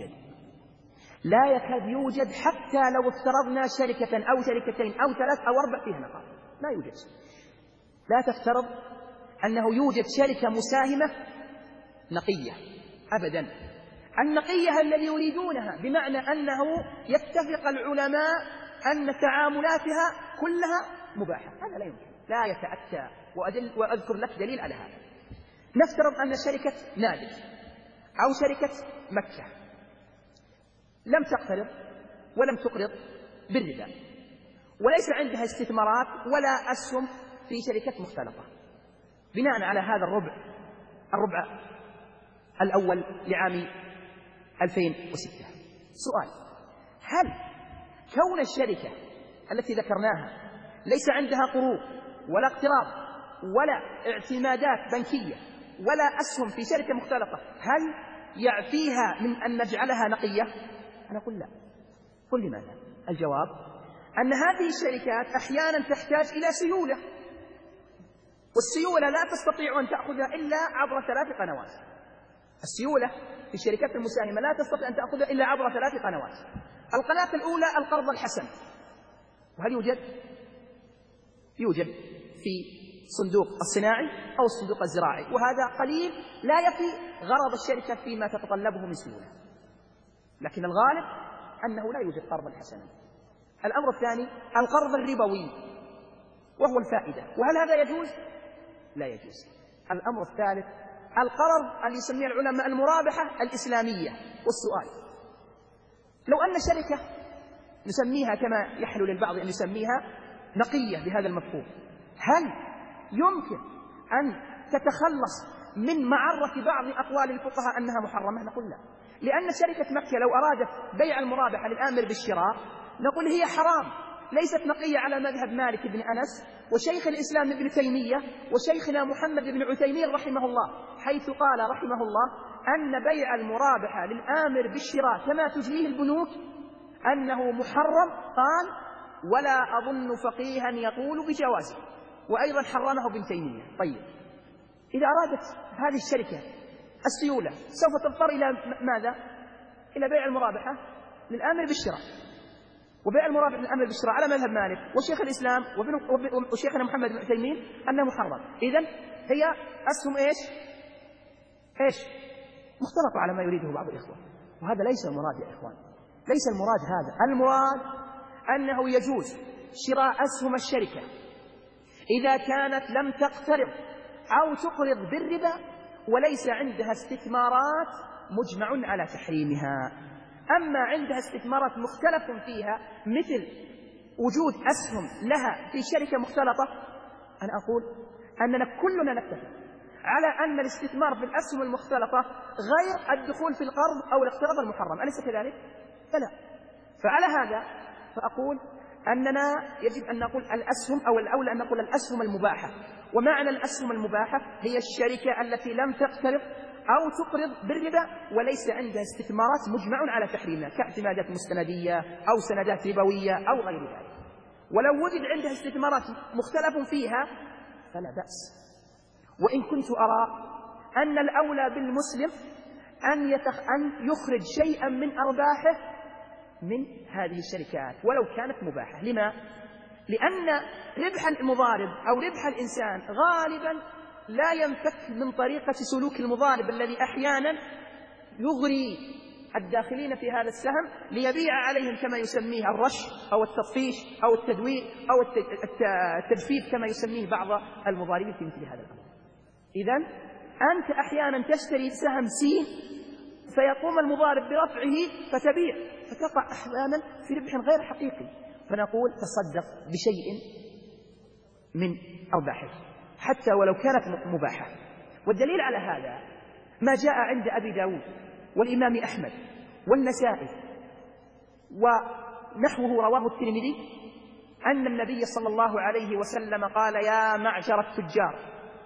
يكاد يوجد حتى لو افترضنا شركة أو شركتين أو 3 أو 4 فيها نقاء، لا يوجد. لا تفترض أنه يوجد شركة مساهمة نقية أبدا. النقية الذي يريدونها بمعنى أنه يتفق العلماء أن تعاملاتها كلها مباحة، هذا لا يمكن، لا يتأتى. وأذكر لك دليل على هذا. نفترض أن شركة نادر أو شركة مكة لم تقترض ولم تقرض بالربا، وليس عندها استثمارات ولا أسهم في شركة مختلطة، بناء على هذا الربع الأول لعام 2006. سؤال: هل كون الشركة التي ذكرناها ليس عندها قروض ولا اقتراض ولا اعتمادات بنكية ولا أسهم في شركة مختلطة، هل يعفيها من أن نجعلها نقية؟ أنا أقول لا. قل لماذا؟ الجواب أن هذه الشركات أحيانا تحتاج إلى سيولة، والسيولة لا تستطيع أن تأخذها إلا عبر 3 قنوات. السيولة في الشركات المساهمة لا تستطيع أن تأخذها إلا عبر 3 قنوات. القناة الأولى القرض الحسن، وهل يوجد في صندوق الصناعي أو الصندوق الزراعي، وهذا قليل لا يفي غرض الشركة فيما تتطلبه من سيولة، لكن الغالب أنه لا يوجد قرضا حسنا. الأمر الثاني القرض الربوي وهو الفائدة، وهل هذا يجوز؟ لا يجوز. الأمر الثالث القرض اللي يسميه العلماء المرابحة الإسلامية. والسؤال لو أن شركة نسميها كما يحلو للبعض أن يسميها نقية بهذا المفهوم، هل يمكن أن تتخلص من معرة بعض أقوال الفقهاء أنها محرمة؟ نقول لا، لأن شركة مكة لو أرادت بيع المرابحة للآمر بالشراء نقول هي حرام، ليست نقية على مذهب مالك بن أنس وشيخ الإسلام ابن تيمية وشيخنا محمد بن عثيمين رحمه الله، حيث قال رحمه الله أن بيع المرابحة للآمر بالشراء كما تجريه البنوك أنه محرم، قال ولا أظن فقيها يقول بجوازه، وأيضا حرمه ابن تيمية. طيب إذا أرادت هذه الشركة السيولة سوف تضطر إلى ماذا؟ إلى بيع المرابحة للآمر بالشراء، وبيع المرابحة للآمر بالشراء على مذهب مالك وشيخ الإسلام وشيخنا محمد بن عثيمين أنه محرم. إذن هي أسهم إيش؟ مختلطة على ما يريده بعض الإخوة، وهذا ليس المراد يا إخوان، ليس المراد هذا. المراد أنه يجوز شراء أسهم الشركة إذا كانت لم تقترض أو تقرض بالربا وليس عندها استثمارات مجمع على تحريمها. أما عندها استثمارات مختلف فيها مثل وجود أسهم لها في شركة مختلطة، أنا أقول أننا كلنا نتفق على أن الاستثمار في الأسهم المختلطة غير الدخول في القرض أو الاقتراض المحرم، أليس كذلك؟ فلا. فعلى هذا فأقول أننا يجب أن نقول الأسهم، أو الأولى أن نقول الأسهم المباحة. ومعنى الأسهم المباحة هي الشركة التي لم تقترض أو تقرض بالربا وليس عندها استثمارات مجمع على تحريمها كاعتمادات مستندية أو سندات ربوية أو غير ذلك. ولو وجد عندها استثمارات مختلف فيها فلا بأس. وإن كنت أرى أن الأولى بالمسلم أن يخرج شيئا من أرباحه من هذه الشركات ولو كانت مباحة. لما؟ لأن ربح المضارب أو ربح الإنسان غالبا لا ينفك من طريقة سلوك المضارب الذي أحيانا يغري الداخلين في هذا السهم ليبيع عليهم كما يسميه الرش أو التطفيش أو التدوير أو التجفيف كما يسميه بعض المضاربين في مثل هذا الأمر. إذن أنت أحيانا تشتري سهم سين فيقوم المضارب برفعه فتبيع فتقع أحيانا في ربح غير حقيقي، فنقول تصدق بشيء من أرباحه حتى ولو كانت مباحة. والدليل على هذا ما جاء عند أبي داود والإمام أحمد والنسائي ونحوه رواه الترمذي أن النبي صلى الله عليه وسلم قال يا معشر التجار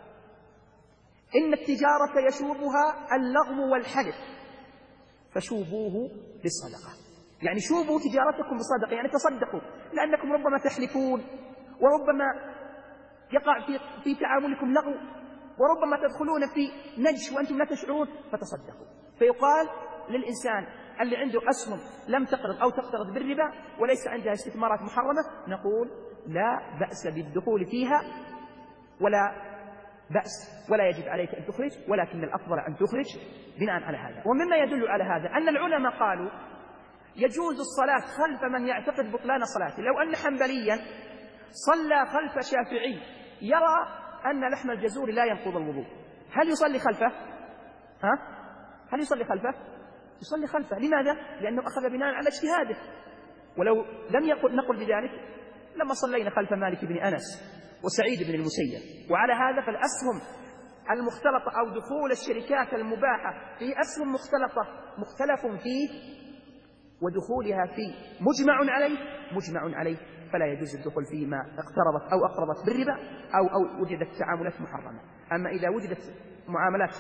إن التجارة يشوبها اللغو والحلف فشوبوه بالصدقة. يعني شوبوا تجارتكم بالصدقة، يعني تصدقوا، لأنكم ربما تحلفون وربما يقع في تعاملكم لغو وربما تدخلون في نجش وأنتم لا تشعرون فتصدقوا. فيقال للإنسان اللي عنده أسهم لم تقرض أو تقترض بالربا وليس عندها استثمارات محرمة نقول لا بأس بالدخول فيها ولا بأس ولا يجب عليك أن تخرج، ولكن الأفضل أن تخرج بناء على هذا. ومما يدل على هذا أن العلماء قالوا يجوز الصلاة خلف من يعتقد بطلان صلاته. لو أن حنبليا صلى خلف شافعي يرى أن لحم الجزور لا ينقض الوضوء، هل يصلي خلفه؟ هل يصلي خلفه؟ يصلي خلفه. لماذا؟ لأنه أخذ بناء على اجتهاده. ولو لم نقل بذلك لما صلينا خلف مالك بن أنس وسعيد بن المسيب. وعلى هذا فالأسهم المختلطة أو دخول الشركات المباحة في أسهم مختلطة مختلف فيه ودخولها فيه مجمع عليه فلا يجوز الدخول فيما اقترضت أو أقرضت بالربا أو وجدت تعاملات محرمة. أما إذا وجدت معاملات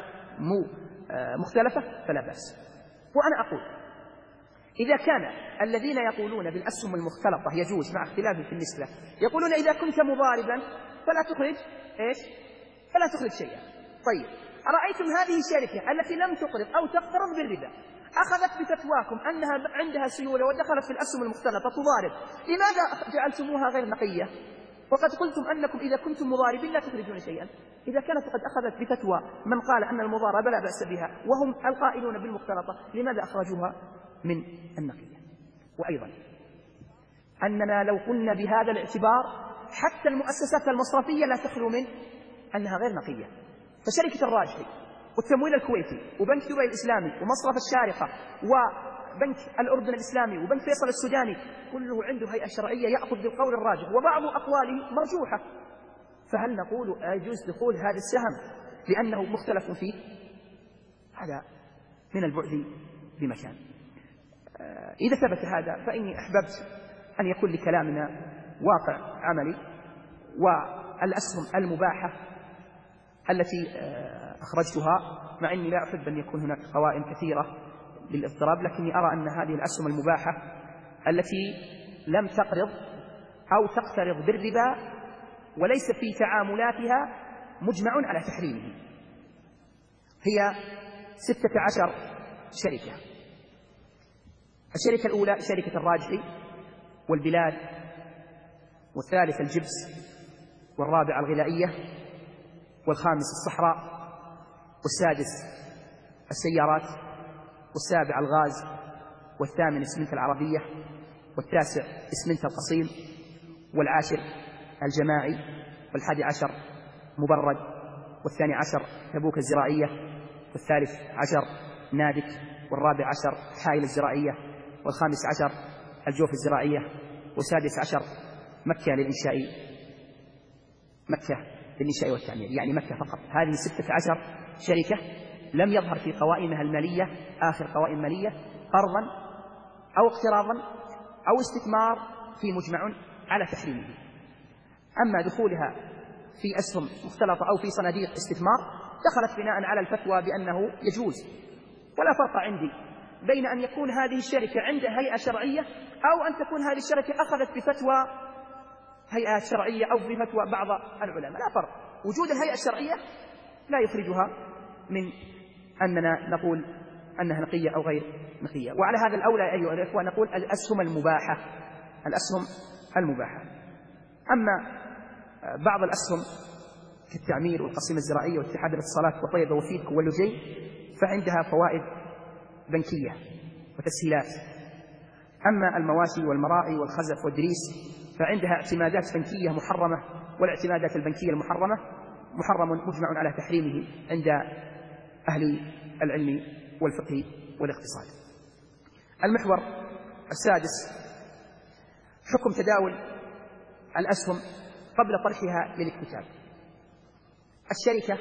مختلفة فلا بأس. وأنا أقول إذا كان الذين يقولون بالأسهم المختلطة يجوز مع اختلاف في النسبة يقولون إذا كنت مضاربا فلا تخرج فلا تخرج شيئا. طيب أرأيتم هذه الشركة التي لم تقرض أو تقترض بالربا أخذت بفتواكم أنها عندها سيولة ودخلت في الأسهم المختلطة تضارب، لماذا جعلتموها غير نقية وقد قلتم أنكم إذا كنتم مضاربين لا تخرجون شيئا؟ إذا كانت قد أخذت بفتوى من قال أن المضاربة لا بأس بها وهم القائلون بالمختلطة، لماذا أخرجوها من النقية؟ وأيضا أننا لو قلنا بهذا الاعتبار حتى المؤسسات المصرفية لا تخلو من أنها غير نقية. فشركة الراجحي والتمويل الكويتي وبنك دبي الإسلامي ومصرف الشارقة وبنك الأردن الإسلامي وبنك فيصل السوداني كله عنده هيئة شرعية يأخذ بالقول الراجح وبعض أقواله مرجوحة، فهل نقول يجوز دخول هذا السهم لأنه مختلف فيه؟ هذا من البعد بمكان. إذا ثبت هذا فإني أحببت أن يكون لكلامنا واقع عملي. والأسهم المباحة التي أخرجتها، مع أني لا أحب أن يكون هناك قوائم كثيرة للاضطراب، لكني أرى أن هذه الأسهم المباحة التي لم تقرض أو تقترض بالربا وليس في تعاملاتها مجمع على تحريمه هي 16 شركة. الشركة الأولى شركة الراجحي، والبلاد، والثالث الجبس، والرابع الغذائية، والخامس الصحراء، والسادس السيارات، والسابع الغاز، والثامن اسمنت العربية، والتاسع اسمنت القصيم، والعاشر الجماعي، والحادي عشر مبرد، والثاني عشر تبوك الزراعية، والثالث عشر نادك، والرابع عشر حائل الزراعية، والخامس عشر الجوف الزراعية، والسادس عشر مكة للإنشاء والتعمير، يعني مكة فقط. هذه 16 شركة لم يظهر في قوائمها المالية آخر قوائم مالية قرضا أو اقتراضا أو استثمار في مجمع على تحريمه. أما دخولها في أسهم مختلطة أو في صناديق استثمار دخلت بناء على الفتوى بأنه يجوز. ولا فرق عندي بين أن يكون هذه الشركة عندها هيئة شرعية أو أن تكون هذه الشركة أخذت بفتوى هيئات شرعية أو بفتوى بعض العلماء، لا فرق. وجود الهيئة الشرعية لا يخرجها من أننا نقول أنها نقية أو غير نقية. وعلى هذا الأولى أيها الأخوة نقول الأسهم المباحة. أما بعض الأسهم كالتعمير والقصيمة الزراعية واتحاد الاتصالات وطيبة وفيدكو واللجين فعندها فوائد بنكية وتسهيلات. أما المواشي والمراعي والخزف والدريس فعندها اعتمادات بنكية محرمة، والاعتمادات البنكية المحرمة محرم مجمع على تحريمه عند أهل العلم والفقه والاقتصاد. المحور السادس حكم تداول الأسهم قبل طرحها للاكتتاب. الشركة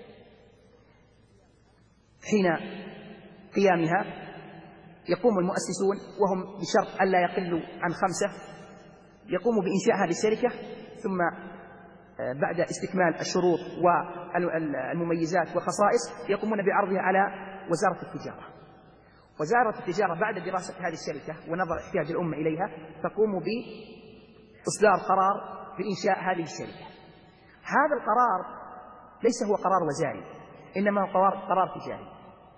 حين قيامها يقوم المؤسسون وهم بشرط ألا يقلوا عن 5 يقوموا بإنشاء هذه الشركة، ثم بعد استكمال الشروط والمميزات والخصائص يقومون بعرضها على وزارة التجارة. وزارة التجارة بعد دراسة هذه الشركة ونظر احتياج الأمة إليها تقوم بإصدار قرار بإنشاء هذه الشركة. هذا القرار ليس هو قرار وزاري، إنما هو قرار تجاري.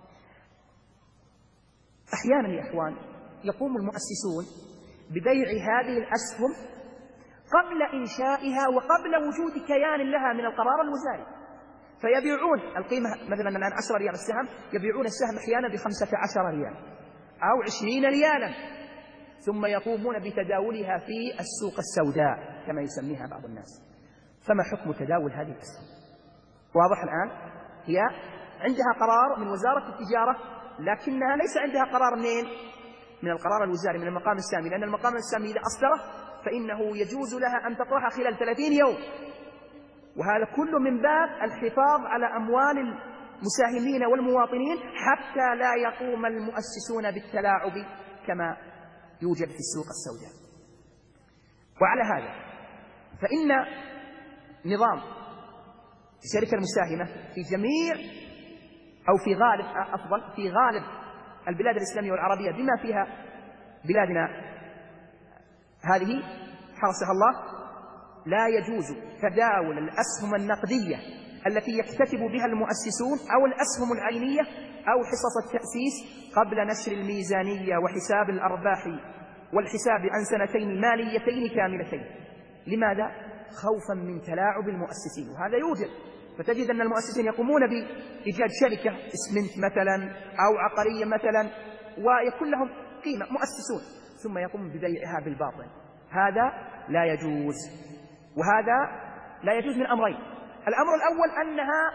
أحيانا يا إخوان يقوم المؤسسون ببيع هذه الأسهم قبل إنشائها وقبل وجود كيان لها من القرار الوزاري، فيبيعون القيمة مثلا الآن 10 ريال السهم، يبيعون السهم أحيانا ب15 ريال أو 20 ريالا، ثم يقومون بتداولها في السوق السوداء كما يسميها بعض الناس. فما حكم تداول هذه الأسهم؟ واضح الآن؟ هي عندها قرار من وزارة التجارة، لكنها ليس عندها قرار من القرار الوزاري من المقام السامي، لأن المقام السامي إذا أصدره فإنه يجوز لها أن تطرحها خلال 30 يوم، وهذا كله من باب الحفاظ على أموال المساهمين والمواطنين حتى لا يقوم المؤسسون بالتلاعب كما يوجد في السوق السوداء. وعلى هذا فإن نظام الشركة المساهمة في جميع أو في غالب في غالب البلاد الإسلامية والعربية بما فيها بلادنا هذه حرسها الله لا يجوز تداول الأسهم النقدية التي يكتتب بها المؤسسون أو الأسهم العينية أو حصص التأسيس قبل نشر الميزانية وحساب الأرباح والحساب عن سنتين ماليتين كاملتين. لماذا؟ خوفا من تلاعب المؤسسين، وهذا يوجد. فتجد أن المؤسسين يقومون بإيجاد شركة اسمنت مثلا أو عقارية مثلا ويكون لهم قيمة مؤسسون، ثم يقوم ببيعها بالباطل. هذا لا يجوز، وهذا لا يجوز من أمرين. الأمر الأول أنها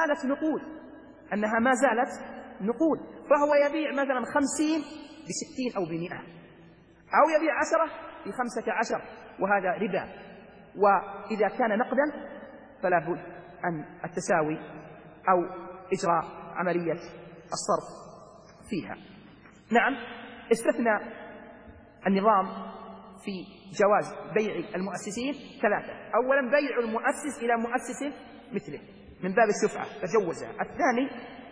ما زالت نقود، فهو يبيع مثلا 50 ب60 أو ب100، أو يبيع 10 ب15، وهذا ربا. وإذا كان نقدا فلا بد أن التساوي أو إجراء عملية الصرف فيها. نعم، استثنى النظام في جواز بيع المؤسسين 3: أولا بيع المؤسس إلى مؤسس مثله من باب الشفعة فجوزها. الثاني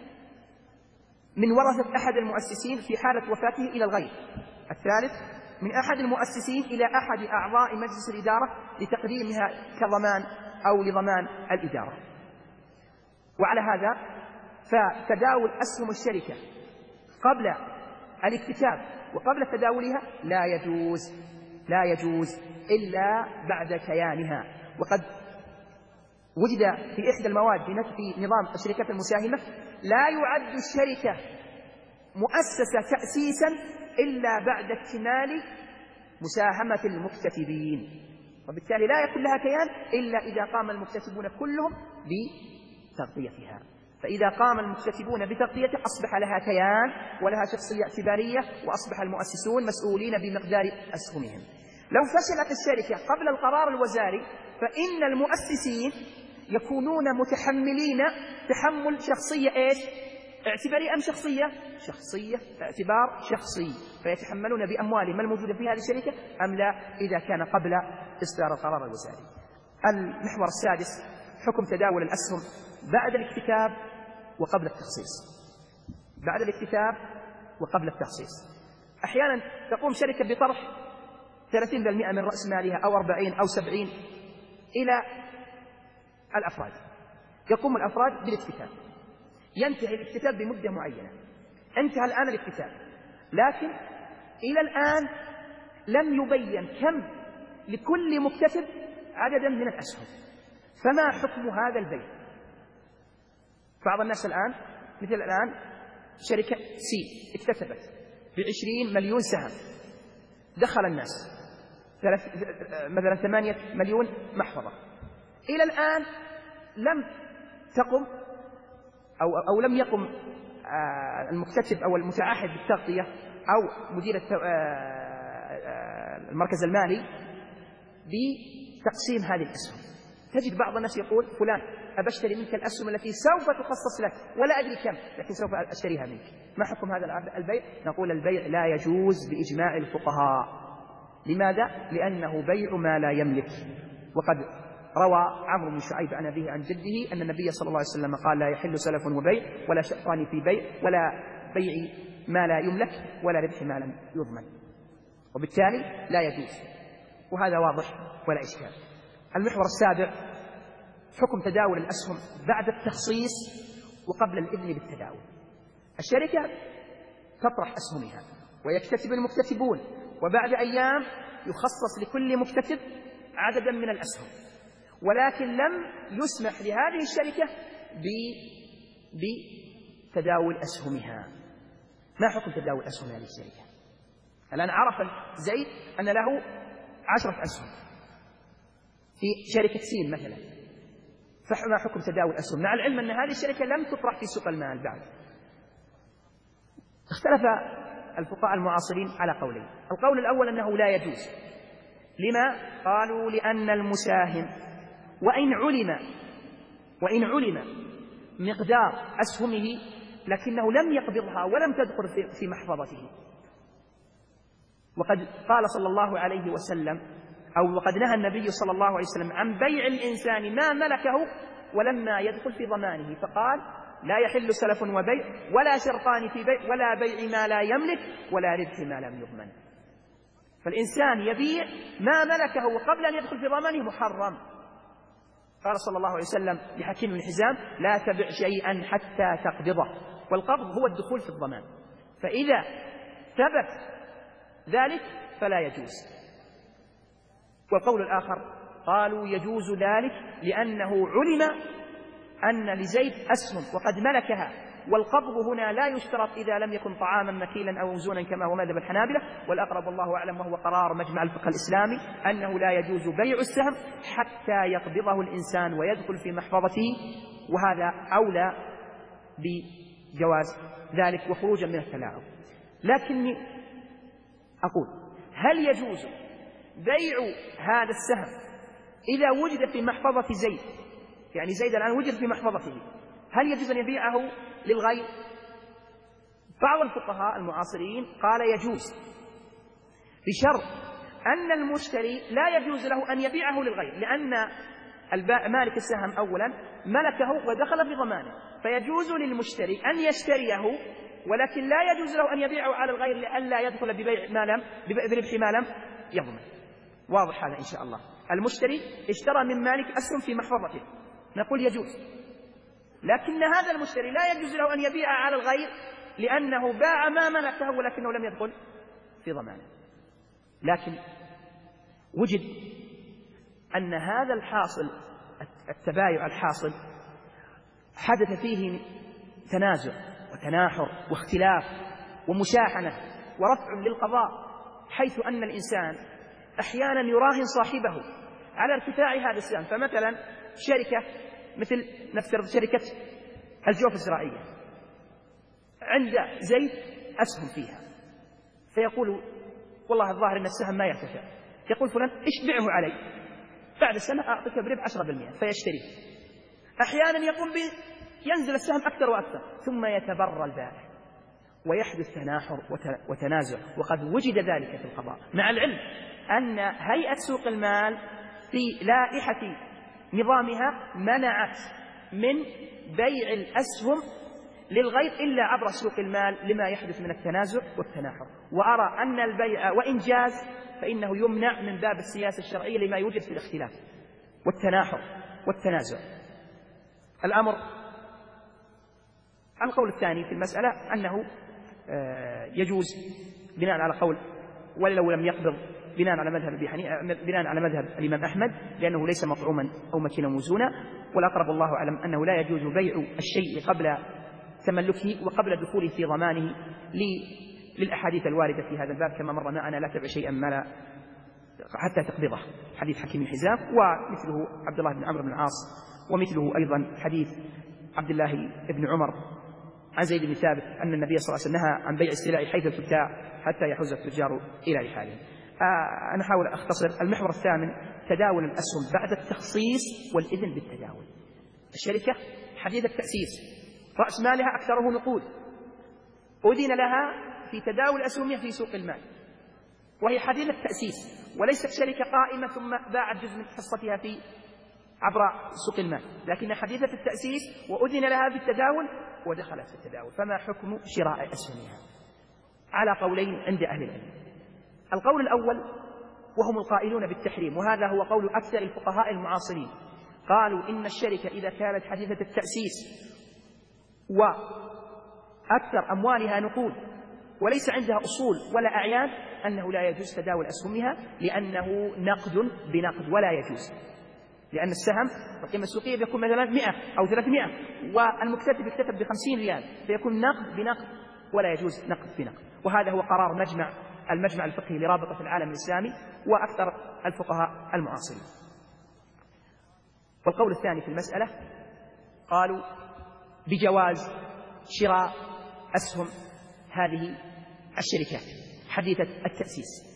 من ورثة أحد المؤسسين في حالة وفاته إلى الغير. الثالث من أحد المؤسسين إلى أحد أعضاء مجلس الإدارة لتقديمها كضمان أو لضمان الإدارة. وعلى هذا فتداول أسهم الشركة قبل الاكتتاب وقبل تداولها لا يجوز إلا بعد كيانها. وقد وجد في إحدى المواد في نظام الشركات المساهمة لا يعد الشركة مؤسسة تأسيسا إلا بعد اكتمال مساهمة المكتتبين، وبالتالي لا يكون لها كيان إلا إذا قام المكتتبون كلهم بتغطيتها. فإذا قام المكتتبون بتغطيته أصبح لها كيان ولها شخصية اعتبارية، وأصبح المؤسسون مسؤولين بمقدار أسهمهم. لو فشلت الشركة قبل القرار الوزاري فإن المؤسسين يكونون متحملين تحمل شخصية اعتبارية أم شخصية اعتبار شخصي، فيتحملون بأموالهم الموجودة في هذه الشركة أم لا إذا كان قبل إصدار القرار الوزاري. المحور السادس: حكم تداول الأسهم بعد الاكتتاب وقبل التخصيص. أحيانا تقوم شركة بطرح 30% من رأس مالها أو 40 أو 70 إلى الأفراد. يقوم الأفراد بالاكتتاب، ينتهي الاكتتاب بمدة معينة. انتهى الآن الاكتتاب، لكن إلى الآن لم يبين كم لكل مكتتب عددا من الأسهم. فما حكم هذا البيع؟ بعض الناس الآن مثل الآن شركة سي اكتتبت ب20 مليون سهم، دخل الناس مثلا 8 مليون محفظة. إلى الآن لم تقم أو لم يقم المكتتب أو المتعهد بالتغطية أو مدير المركز المالي بتقسيم هذه الأسهم. تجد بعض الناس يقول: فلان أبشتري منك الأسهم التي سوف تخصص لك ولا أدري كم، لكن سوف أشتريها منك. ما حكم هذا البيع؟ نقول: البيع لا يجوز بإجماع الفقهاء. لماذا؟ لأنه بيع ما لا يملك. وقد روى عمرو بن شعيب عن أبيه عن جده أن النبي صلى الله عليه وسلم قال: لا يحل سلف وبيع ولا شأطان في بيع ولا بيع ما لا يملك ولا ربح ما لم يضمن، وبالتالي لا يجوز. وهذا واضح ولا إشكال. المحور السابع: حكم تداول الأسهم بعد التخصيص وقبل الإذن بالتداول. الشركة تطرح أسهمها ويكتتب المكتتبون، وبعد أيام يخصص لكل مكتتب عددا من الأسهم، ولكن لم يسمح لهذه الشركة بتداول أسهمها. ما حكم تداول أسهم هذه الشركة؟ الآن عرف زيد أن له 10 أسهم في شركة سين مثلا، فما حكم تداول أسهم مع العلم أن هذه الشركة لم تطرح في سوق المال بعد؟ اختلف الفقهاء المعاصرين على قولين. القول الأول أنه لا يجوز. لما؟ قالوا: لأن المساهم وإن علم مقدار أسهمه لكنه لم يقبضها ولم تدخل في محفظته. وقد قال صلى الله عليه وسلم: أو وقد نهى النبي صلى الله عليه وسلم عن بيع الإنسان ما ملكه ولما يدخل في ضمانه، فقال: لا يحل سلف وبيع ولا شرطان في بيع ولا بيع ما لا يملك ولا ربح ما لم يضمن. فالإنسان يبيع ما ملكه قبل أن يدخل في ضمانه محرم. قال صلى الله عليه وسلم لحكيم بن حزام: لا تبع شيئا حتى تقبضه، والقبض هو الدخول في الضمان، فإذا ثبت ذلك فلا يجوز. والقول الآخر قالوا: يجوز ذلك لأنه علم أن لزيد أسهم وقد ملكها، والقبض هنا لا يشترط إذا لم يكن طعاما مكيلا أو موزونا كما هو مذهب الحنابلة، والأقرب والله أعلم وهو قرار مجمع الفقه الإسلامي أنه لا يجوز بيع السهم حتى يقبضه الإنسان ويدخل في محفظته، وهذا أولى بجواز ذلك وخروجا من التلاعب. لكني أقول: هل يجوز بيع هذا السهم إذا وجد في محفظة زيد؟ يعني زيد الآن وجد في محفظته، هل يجوز أن يبيعه للغير؟ بعض الفقهاء المعاصرين قال يجوز، بشرط أن المشتري لا يجوز له أن يبيعه للغير، لأن مالك السهم أولا ملكه ودخل في ضمانه، فيجوز للمشتري أن يشتريه، ولكن لا يجوز له أن يبيعه على الغير لئلا يدخل بربح ما لم يضمن. واضح هذا إن شاء الله؟ المشتري اشترى من مالك أسهم في محفظته، نقول يجوز، لكن هذا المشتري لا يجوز له أن يبيع على الغير لأنه باع ما ملكه ولكنه لم يدخل في ضمانه. لكن وجد أن هذا الحاصل، التبايع الحاصل، حدث فيه تنازع وتناحر واختلاف ومشاحنة ورفع للقضاء، حيث أن الإنسان أحيانا يراهن صاحبه على ارتفاع هذا السهم. فمثلا شركة مثل نفترض شركة الجوف الزراعية عند زيد أسهم فيها، فيقول: والله الظاهر أن السهم ما يرتفع. يقول فلان: اشبعه علي، بعد سنة أعطيك بربح 10%، فيشتريه. أحيانا يقوم ينزل السهم أكثر وأكثر، ثم يتبرى البائع ويحدث تناحر وتنازع، وقد وجد ذلك في القضاء، مع العلم أن هيئة سوق المال في لائحة نظامها منعت من بيع الأسهم للغير إلا عبر سوق المال لما يحدث من التنازع والتناحر. وأرى أن البيع وإن جاز فإنه يمنع من باب السياسة الشرعية لما يوجد في الاختلاف والتناحر والتنازع. القول الثاني في المسألة أنه يجوز بناء على قول ولو لم يقبض، بناء على مذهب الإمام أحمد، لأنه ليس مطعوما أو مكينا موزونا. والأقرب والله أعلم أنه لا يجوز بيع الشيء قبل تملكه وقبل دخوله في ضمانه للأحاديث الواردة في هذا الباب كما مر معنا: لا تبع شيئا ما لا حتى تقبضه، حديث حكيم بن حزام، ومثله عبد الله بن عمرو بن العاص، ومثله أيضا حديث عبد الله بن عمر عن زيد بن ثابت أن النبي صلى الله عليه وسلم نهى عن بيع السلع حيث تبتاع حتى يحوز التجار إلى رحالهم. أنا أحاول أختصر. المحور الثامن: تداول الأسهم بعد التخصيص والإذن بالتداول. الشركة حديث التأسيس رأس مالها أكثره نقود، أذن لها في تداول أسهمها في سوق المال، وهي حديث التأسيس، وليست شركة قائمة ثم باعت جزء من حصتها عبر سوق المال، لكن حديثة التأسيس وأذن لها في التداول ودخلت في التداول. فما حكم شراء أسهمها؟ على قولين عند أهل العلم. القول الأول وهم القائلون بالتحريم، وهذا هو قول أكثر الفقهاء المعاصرين، قالوا إن الشركة إذا كانت حديثة التأسيس وأكثر أموالها نقود وليس عندها أصول ولا أعيان أنه لا يجوز تداول أسهمها، لأنه نقد بنقد ولا يجوز، لأن السهم القيمة السوقية بيكون مثلا 100 أو 300 والمكتتب يكتتب ب50 ريال، فيكون نقد بنقد ولا يجوز نقد بنقد. وهذا هو قرار المجمع الفقهي لرابطة العالم الإسلامي وأكثر الفقهاء المعاصرين. والقول الثاني في المسألة قالوا بجواز شراء أسهم هذه الشركات حديثة التأسيس.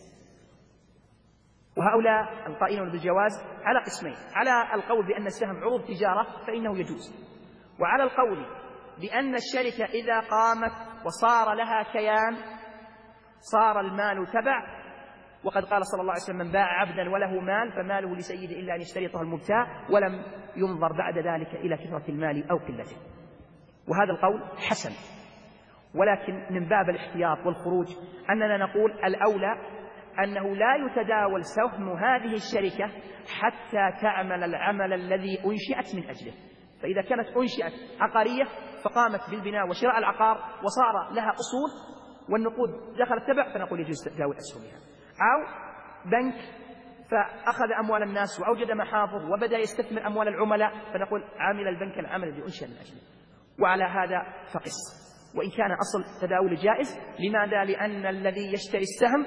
وهؤلاء القائلون بالجواز على قسمين: على القول بأن السهم عروض تجارة فإنه يجوز، وعلى القول بأن الشركة إذا قامت وصار لها كيان صار المال تبع وقد قال صلى الله عليه وسلم: من باع عبدا وله مال فماله لسيده إلا أن يشترطه المبتاع، ولم ينظر بعد ذلك إلى كثرة المال أو قلته. وهذا القول حسن، ولكن من باب الاحتياط والخروج أننا نقول الأولى أنه لا يتداول سهم هذه الشركة حتى تعمل العمل الذي أنشئت من أجله. فإذا كانت أنشئت عقارية فقامت بالبناء وشراء العقار وصار لها أصول والنقود دخلت تبع، فنقول يجوز تداول أسهمها. أو بنك فأخذ أموال الناس وأوجد محافظ وبدأ يستثمر أموال العملاء، فنقول عامل البنك العمل الذي أنشئ من أجله. وعلى هذا فقس، وإن كان أصل تداول جائز. لماذا؟ لأن الذي يشتري السهم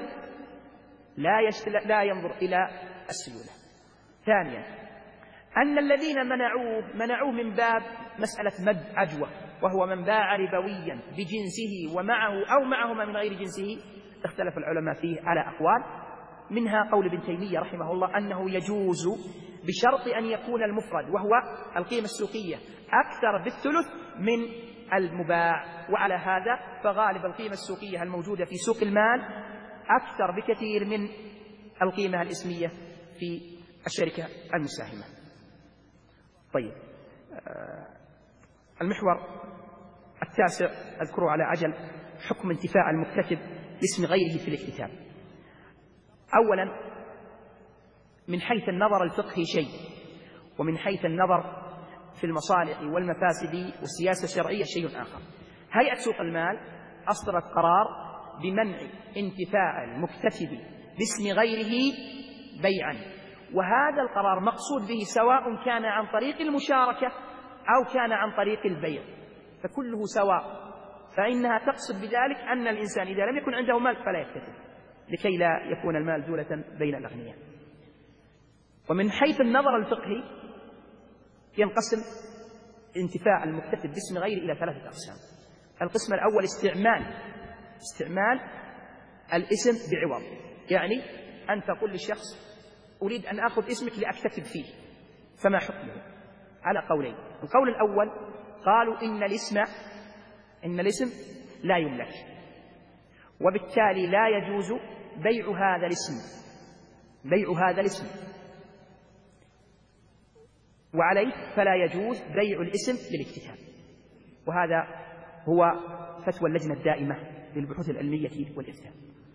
لا ينظر إلى السيولة. ثانيا، أن الذين منعوه من باب مسألة مد عجوة، وهو من باع ربويا بجنسه ومعه أو معهما من غير جنسه. اختلف العلماء فيه على أقوال، منها قول ابن تيمية رحمه الله أنه يجوز بشرط أن يكون المفرد وهو القيمة السوقية أكثر بالثلث من المباع. وعلى هذا فغالب القيمة السوقية الموجودة في سوق المال أكثر بكثير من القيمة الإسمية في الشركة المساهمة. طيب، المحور التاسع أذكره على عجل: حكم انتفاع المكتتب باسم غيره في الاكتتاب. أولا، من حيث النظر الفقهي شيء، ومن حيث النظر في المصالح والمفاسد والسياسة الشرعية شيء آخر. هيئة سوق المال أصدرت قرار بمنع انتفاع المكتتب باسم غيره بيعا، وهذا القرار مقصود به سواء كان عن طريق المشاركة أو كان عن طريق البيع، فكله سواء. فإنها تقصد بذلك أن الإنسان إذا لم يكن عنده مال فلا يكتتب، لكي لا يكون المال دولة بين الأغنياء. ومن حيث النظر الفقهي ينقسم انتفاع المكتتب باسم غيره إلى 3 أقسام. القسم الأول استعمال الاسم بعوض، يعني أن تقول للشخص: أريد أن أخذ اسمك لأكتتب فيه، فما حكمه؟ على قولين. القول الأول قالوا إن الاسم لا يملك، وبالتالي لا يجوز بيع هذا الاسم، وعليه فلا يجوز بيع الاسم للاكتتاب. وهذا هو فتوى اللجنة الدائمة للبحوث العلمية والإفتاء.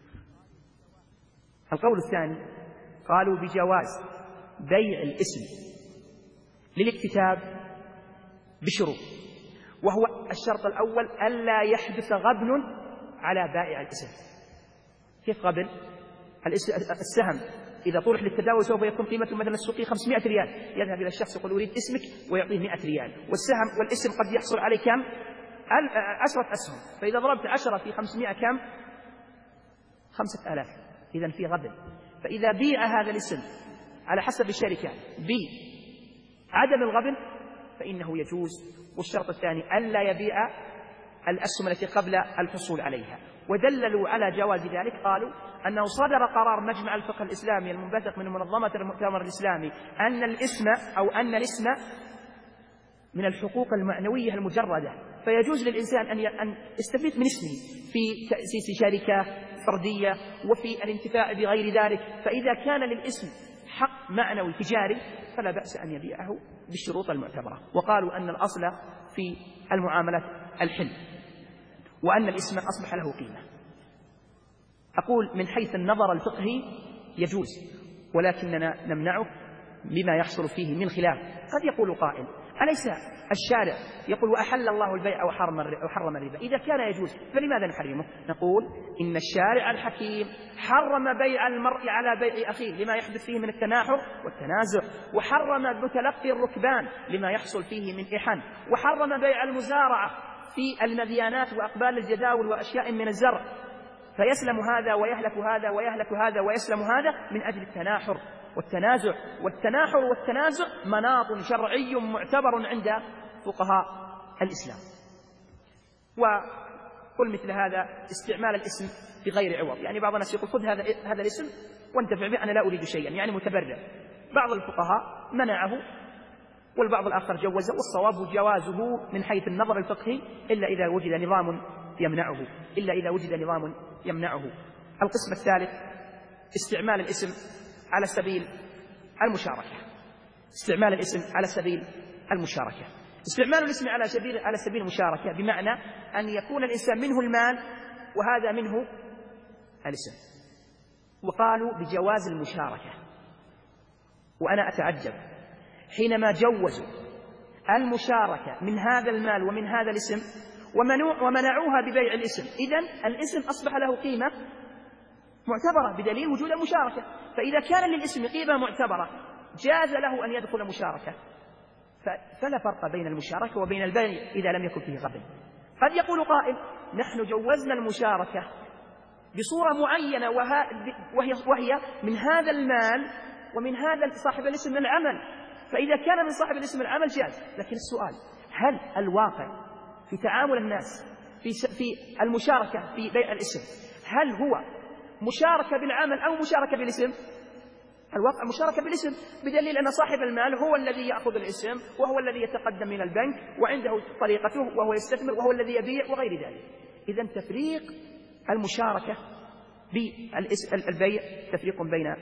القول الثاني قالوا بجواز بيع الاسم للاكتتاب بشروط، وهو الشرط الأول ألا يحدث غبن على بائع الاسم. كيف غبن؟ السهم إذا طرح للتداول سوف يكون قيمته مثلا السوقية 500 ريال، يذهب إلى الشخص يقول أريد اسمك ويعطيه 100 ريال، والاسم قد يحصل عليه كم؟ 10 أسهم، فإذا ضربت 10 في 500 كم؟ 5000. إذن في غبن. فإذا بيع هذا الاسم على حسب الشركة بعدم الغبن فإنه يجوز. والشرط الثاني ألا يبيع الأسهم التي قبل الحصول عليها. ودللوا على جواز ذلك، قالوا أنه صدر قرار مجمع الفقه الإسلامي المنبثق من منظمة المؤتمر الإسلامي أن الاسم من الحقوق المعنوية المجردة، فيجوز للإنسان أن يستفيد من اسمه في تأسيس شركة فردية وفي الانتفاع بغير ذلك. فإذا كان للاسم حق معنوي تجاري فلا بأس أن يبيعه بالشروط المعتبرة. وقالوا أن الأصل في المعاملات الحل، وأن الاسم أصبح له قيمة. أقول من حيث النظر الفقهي يجوز، ولكننا نمنعه بما يحصل فيه من خلاف. قد يقول قائل: أليس الشارع يقول وأحل الله البيع وحرم الربا؟ إذا كان يجوز فلماذا نحرمه؟ نقول إن الشارع الحكيم حرم بيع المرء على بيع أخيه لما يحدث فيه من التناحر والتنازع، وحرم متلقي الركبان لما يحصل فيه من إحن، وحرم بيع المزارعة في المذيانات وأقبال الجداول وأشياء من الزرع، فيسلم هذا ويهلك هذا ويهلك هذا ويسلم هذا من أجل التناحر والتنازع. والتناحر والتنازع مناط شرعي معتبر عند فقهاء الإسلام. وقل مثل هذا استعمال الاسم بغير عوض، يعني بعض الناس يقول خذ هذا الاسم وانتفع به، أنا لا أريد شيئا، يعني متبرع. بعض الفقهاء منعه والبعض الآخر جوزه، والصواب جوازه من حيث النظر الفقهي إلا إذا وجد نظام يمنعه. القسم الثالث استعمال الاسم على سبيل المشاركة. استعمال الاسم على سبيل المشاركة. استعمال الاسم على سبيل المشاركة بمعنى أن يكون الإنسان منه المال وهذا منه الاسم. وقالوا بجواز المشاركة، وأنا أتعجب حينما جوزوا المشاركة من هذا المال ومن هذا الاسم ومنعوها ببيع الاسم. إذن الاسم أصبح له قيمة معتبرة بدليل وجود المشاركة. فإذا كان للاسم قيمة معتبرة جاز له أن يدخل مشاركة، فلا فرق بين المشاركة وبين البيع إذا لم يكن فيه غبن. قد يقول قائل نحن جوزنا المشاركة بصورة معينة وهي من هذا المال ومن هذا صاحب الاسم العمل، فإذا كان من صاحب الاسم العمل جاز. لكن السؤال هل الواقع في تعامل الناس في المشاركة في بيع الاسم هل هو مشاركة بالعمل أو مشاركة بالاسم؟ الواقع مشاركة بالاسم، بدليل أن صاحب المال هو الذي يأخذ الاسم وهو الذي يتقدم من البنك وعنده طريقته وهو يستثمر وهو الذي يبيع وغير ذلك. إذن تفريق المشاركة بالبيع تفريق بين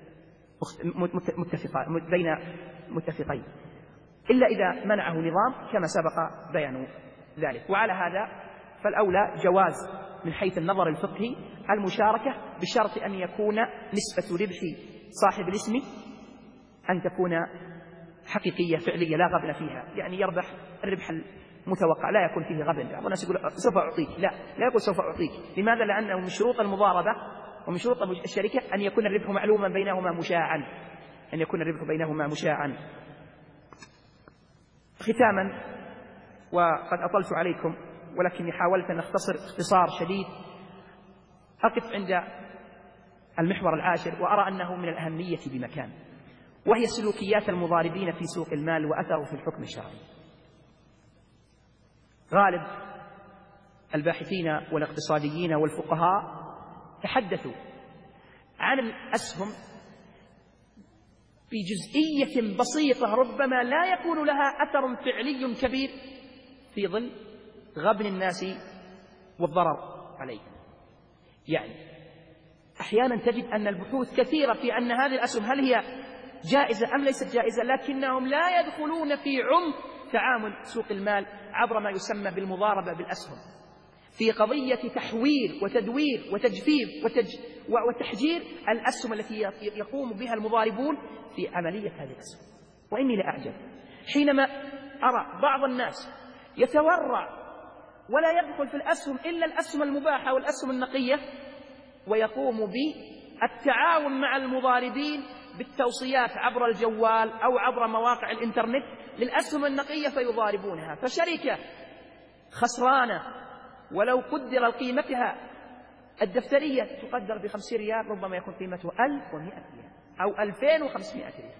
متفقين إلا إذا منعه نظام كما سبق بيان ذلك. وعلى هذا فالأولى جواز من حيث النظر الفقهي المشاركة بشرط أن يكون نسبة ربح صاحب الاسم أن تكون حقيقية فعلية لا غبن فيها، يعني يربح الربح المتوقع لا يكون فيه غبن. بعض الناس يقول سوف أعطيك، لا يقول سوف أعطيك. لماذا؟ لأنه من شروط المضاربة ومن شروط الشركة أن يكون الربح معلوما بينهما مشاعا، أن يكون الربح بينهما مشاعا. ختاما، وقد أطلت عليكم ولكني حاولت أن أختصر اختصار شديد، أقف عند المحور العاشر وأرى أنه من الأهمية بمكان، وهي سلوكيات المضاربين في سوق المال وأثره في الحكم الشرعي. غالب الباحثين والاقتصاديين والفقهاء تحدثوا عن الأسهم في جزئية بسيطة ربما لا يكون لها أثر فعلي كبير في ظل غبن الناس والضرر عليهم. يعني أحيانا تجد أن البحوث كثيرة في أن هذه الأسهم هل هي جائزة أم ليست جائزة، لكنهم لا يدخلون في عمق تعامل سوق المال عبر ما يسمى بالمضاربة بالأسهم في قضية تحويل وتدوير وتجفيف وتحجير الأسهم التي يقوم بها المضاربون في عملية هذه الأسهم. وإني لأعجب حينما أرى بعض الناس يتورع ولا يدخل في الأسهم إلا الأسهم المباحة والأسهم النقية، ويقوم بالتعاون مع المضاربين بالتوصيات عبر الجوال أو عبر مواقع الإنترنت للأسهم النقية فيضاربونها. فشركة خسرانة ولو قدر قيمتها الدفترية تقدر ب50 ريال ربما يكون قيمته 1100 ريال أو 2500 ريال.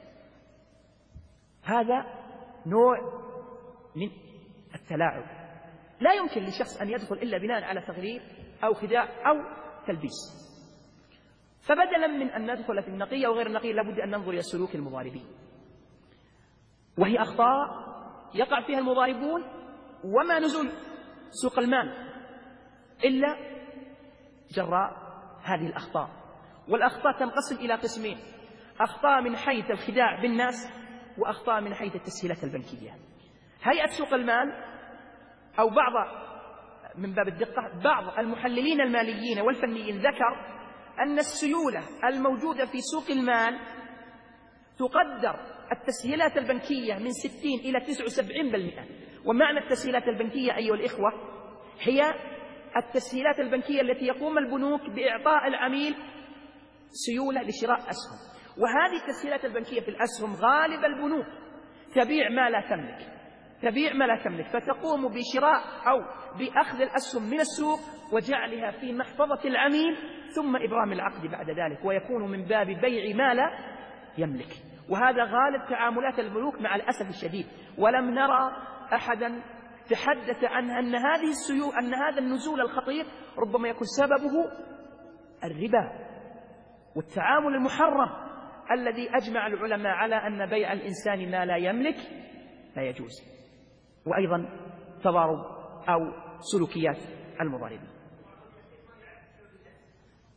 هذا نوع من التلاعب لا يمكن لشخص أن يدخل إلا بناء على تغرير أو خداع أو تلبيس. فبدلا من أن ندخل في النقية وغير النقية لابد أن ننظر إلى سلوك المضاربين، وهي أخطاء يقع فيها المضاربون وما نزل سوق المال إلا جراء هذه الأخطاء. والأخطاء تنقسم إلى قسمين: أخطاء من حيث الخداع بالناس، وأخطاء من حيث التسهيلات البنكية. هيئة سوق المال أو من باب الدقة بعض المحللين الماليين والفنيين ذكر أن السيولة الموجودة في سوق المال تقدر التسهيلات البنكية من 60 إلى 79%. ومعنى التسهيلات البنكية أيها الإخوة هي التسهيلات البنكية التي يقوم البنوك بإعطاء العميل سيولة لشراء أسهم. وهذه التسهيلات البنكية في الأسهم غالب البنوك تبيع ما لا تملك فتقوم بشراء أو بأخذ الأسهم من السوق وجعلها في محفظة العميل ثم إبرام العقد بعد ذلك، ويكون من باب بيع ما لا يملك. وهذا غالب تعاملات البنوك مع الأسف الشديد. ولم نرى أحدا تحدث عن أن هذا النزول الخطير ربما يكون سببه الربا والتعامل المحرم الذي أجمع العلماء على أن بيع الإنسان ما لا يملك لا يجوز، وأيضا تضارب أو سلوكيات المضاربين.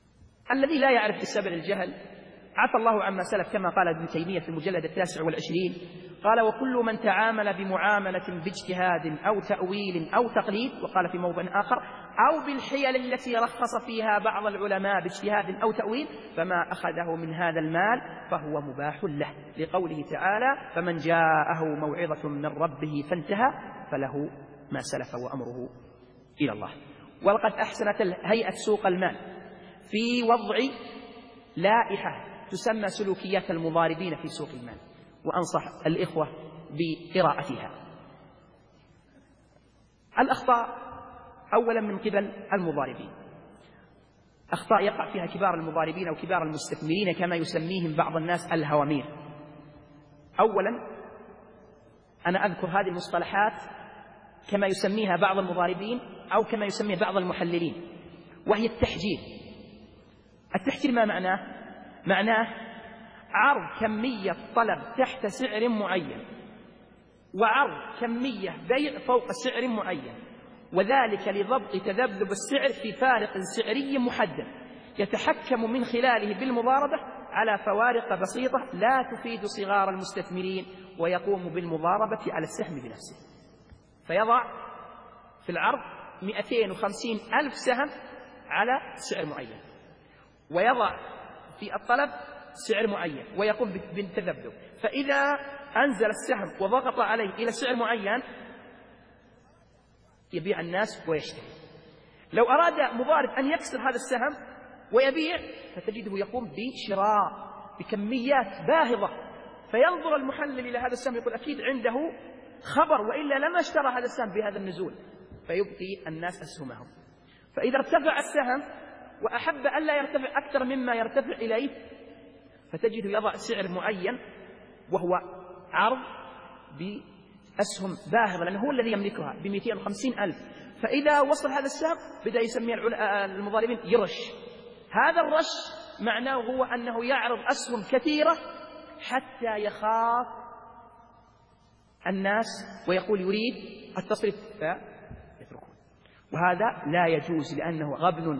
الذي لا يعرف بسبب الجهل عفى الله عما سلف، كما قال ابن تيمية في المجلد 29 قال: وكل من تعامل بمعاملة باجتهاد أو تأويل أو تقليد، وقال في موضع آخر: أو بالحيل التي رخص فيها بعض العلماء باجتهاد أو تأويل، فما أخذه من هذا المال فهو مباح له، لقوله تعالى: فمن جاءه موعظة من ربه فانتهى فله ما سلف وأمره إلى الله. ولقد أحسنت هيئة سوق المال في وضع لائحة تسمى سلوكيات المضاربين في سوق المال، وأنصح الإخوة بقراءتها. الأخطاء أولا من قبل المضاربين، أخطاء يقع فيها كبار المضاربين أو كبار المستثمرين كما يسميهم بعض الناس الهوامير. أولا أنا أذكر هذه المصطلحات كما يسميها بعض المضاربين أو كما يسميها بعض المحللين، وهي التحجير. التحجير ما معناه؟ معناه عرض كمية طلب تحت سعر معين، وعرض كمية بيع فوق سعر معين، وذلك لضبط تذبذب السعر في فارق سعري محدد يتحكم من خلاله بالمضاربة على فوارق بسيطة لا تفيد صغار المستثمرين، ويقوم بالمضاربة على السهم بنفسه. فيضع في العرض 250,000 سهم على سعر معين، ويضع في الطلب سعر معين، ويقوم بالتذبذب. فإذا أنزل السهم وضغط عليه إلى سعر معين يبيع الناس ويشتري. لو أراد مضارب أن يكسر هذا السهم ويبيع فتجده يقوم بشراء بكميات باهظة، فينظر المحلل إلى هذا السهم يقول أكيد عنده خبر وإلا لما اشترى هذا السهم بهذا النزول، فيبقي الناس أسهمهم. فإذا ارتفع السهم وأحب أن لا يرتفع أكثر مما يرتفع إليه فتجد يضع سعر معين وهو عرض بأسهم باهظة لأنه هو الذي يملكها ب250,000. فإذا وصل هذا السهم بدأ يسميه المضاربين يرش. هذا الرش معناه هو أنه يعرض أسهم كثيرة حتى يخاف الناس ويقول يريد التصريف فيتركون، وهذا لا يجوز لأنه غبن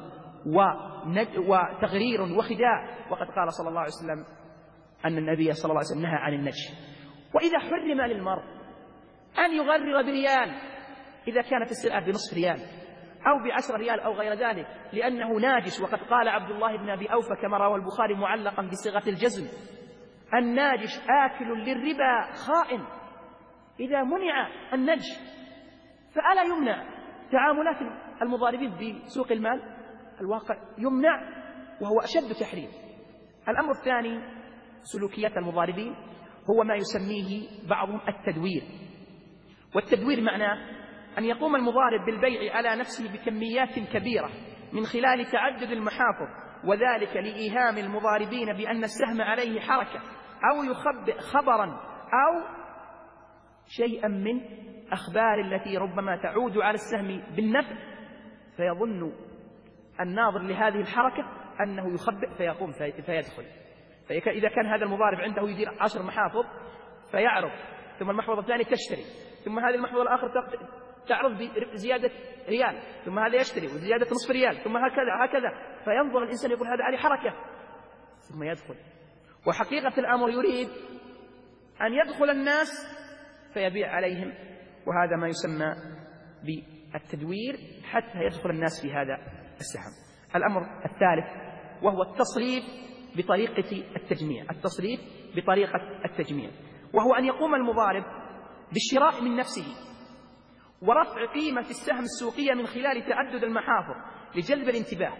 وتغرير وخداع. وقد قال صلى الله عليه وسلم أن النبي صلى الله عليه وسلم نهى عن النجش. وإذا حرم للمرء أن يغرر بريال إذا كانت السلعة بنصف ريال أو ب10 ريال أو غير ذلك لأنه ناجش، وقد قال عبد الله بن أبي أوفى كما رواه البخاري معلقا بصيغة الجزم: الناجش آكل للربا خائن. إذا منع النجش فألا يمنع تعاملات المضاربين بسوق المال؟ الواقع يمنع وهو أشد تحريم. الأمر الثاني سلوكيات المضاربين هو ما يسميه بعضهم التدوير. والتدوير معناه أن يقوم المضارب بالبيع على نفسه بكميات كبيرة من خلال تعدد المحافظ، وذلك لإيهام المضاربين بأن السهم عليه حركة أو يخبئ خبرا أو شيئا من أخبار التي ربما تعود على السهم بالنفع، فيظن الناظر لهذه الحركة أنه يخبئ فيقوم فيدخل. فإذا كان هذا المضارب عنده يدير 10 محافظ فيعرض، ثم المحفظة الثانية تشتري، ثم هذه المحفظة الآخر تعرض بزيادة ريال، ثم هذا يشتري وزيادة نصف ريال، ثم هكذا فينظر الإنسان يقول هذا عليه حركة ثم يدخل. وحقيقة الأمر يريد أن يدخل الناس فيبيع عليهم، وهذا ما يسمى بالتدوير حتى يدخل الناس في هذا السهم. الأمر الثالث وهو التصريف بطريقة التجميع. التصريف بطريقة التجميع وهو أن يقوم المضارب بالشراء من نفسه ورفع قيمة السهم السوقية من خلال تعدد المحافظ لجلب الانتباه.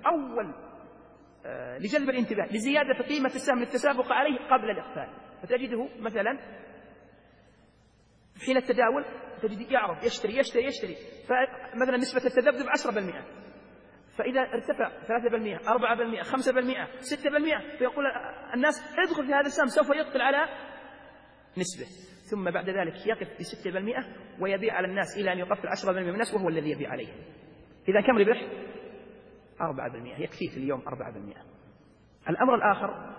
لجلب الانتباه لزيادة قيمة السهم للتسابق عليه قبل الإقفال. فتجده مثلا حين التداول تجد يعرض يشتري يشتري يشتري، فمثلا نسبة التذبذب 10%، فإذا ارتفع 3%، 4%، 5%، 6%، فيقول الناس ادخل في هذا السهم سوف يقفل على نسبة، ثم بعد ذلك يقف ب 6% ويبيع على الناس إلى أن يقفل 10% من الناس وهو الذي يبيع عليه. إذا كم ربح؟ 4%، يكفي في اليوم 4%. الأمر الآخر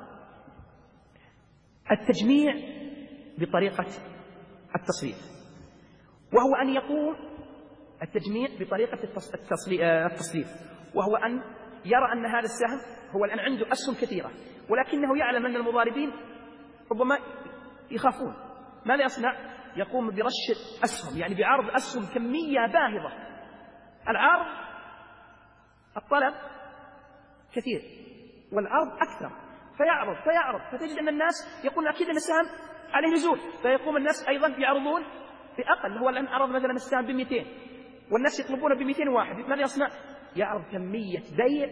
التجميع بطريقة التصريف، وهو أن يقوم التجميع بطريقة التصريف، وهو أن يرى أن هذا السهم هو الآن عنده أسهم كثيرة، ولكنه يعلم أن المضاربين ربما يخافون. ماذا يصنع؟ يقوم برش أسهم، يعني بعرض أسهم كمية باهظة. العرض الطلب كثير والعرض أكثر، فيعرض فتجد أن الناس يقولون أكيد أن السهم عليه نزول، فيقوم الناس أيضا يعرضون بأقل. هو الآن عرض مثلا السهم ب200 والناس يطلبون ب201، ماذا يصنع؟ يعرض كمية بيع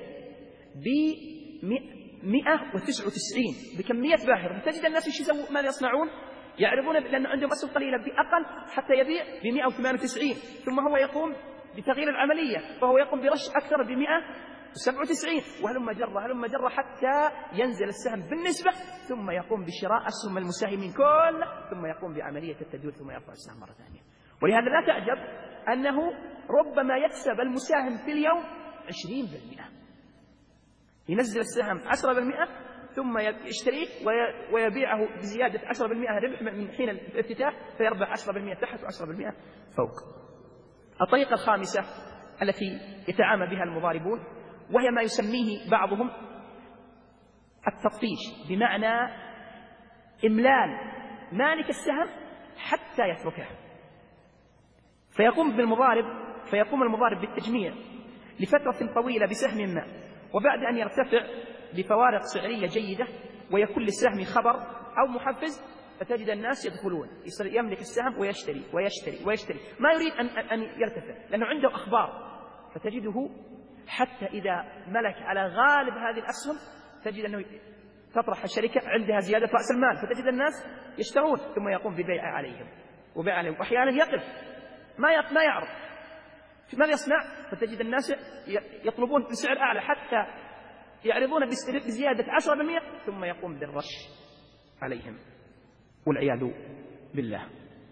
ب199 بكمية باهظة. تجد الناس ماذا يصنعون؟ يعرضون لأن عندهم أسهم قليلة بأقل حتى يبيع ب198، ثم هو يقوم بتغيير العملية فهو يقوم برش أكثر ب197، وهلم جرة حتى ينزل السهم بالنسبة، ثم يقوم بشراء أسهم المساهمين كله، ثم يقوم بعملية التدوير، ثم يرفع السهم مرة ثانية. ولهذا لا تعجب أنه ربما يكسب المساهم في اليوم 20%. ينزل السهم 10% ثم يشتريه ويبيعه بزيادة 10% ربح من حين الافتتاح، فيربح 10% تحت و10% فوق. الطريقة الخامسة التي يتعامل بها المضاربون وهي ما يسميه بعضهم التطفيش، بمعنى إملال مالك السهم حتى يتركه. فيقوم المضارب بالتجميع لفترة طويلة بسهم ما، وبعد أن يرتفع بفوارق سعرية جيدة ويكون للسهم خبر أو محفز، فتجد الناس يدخلون، يملك السهم ويشتري ما يريد أن يرتفع لأنه عنده أخبار. فتجده حتى إذا ملك على غالب هذه الأسهم تجد أنه تطرح الشركة عندها زيادة رأس المال، فتجد الناس يشترون ثم يقوم ببيع عليهم وأحيانا يقف ما يعرض. ماذا يصنع؟ فتجد الناس يطلبون بسعر أعلى حتى يعرضون بزيادة 10% ثم يقوم بالرش عليهم والعياذ بالله.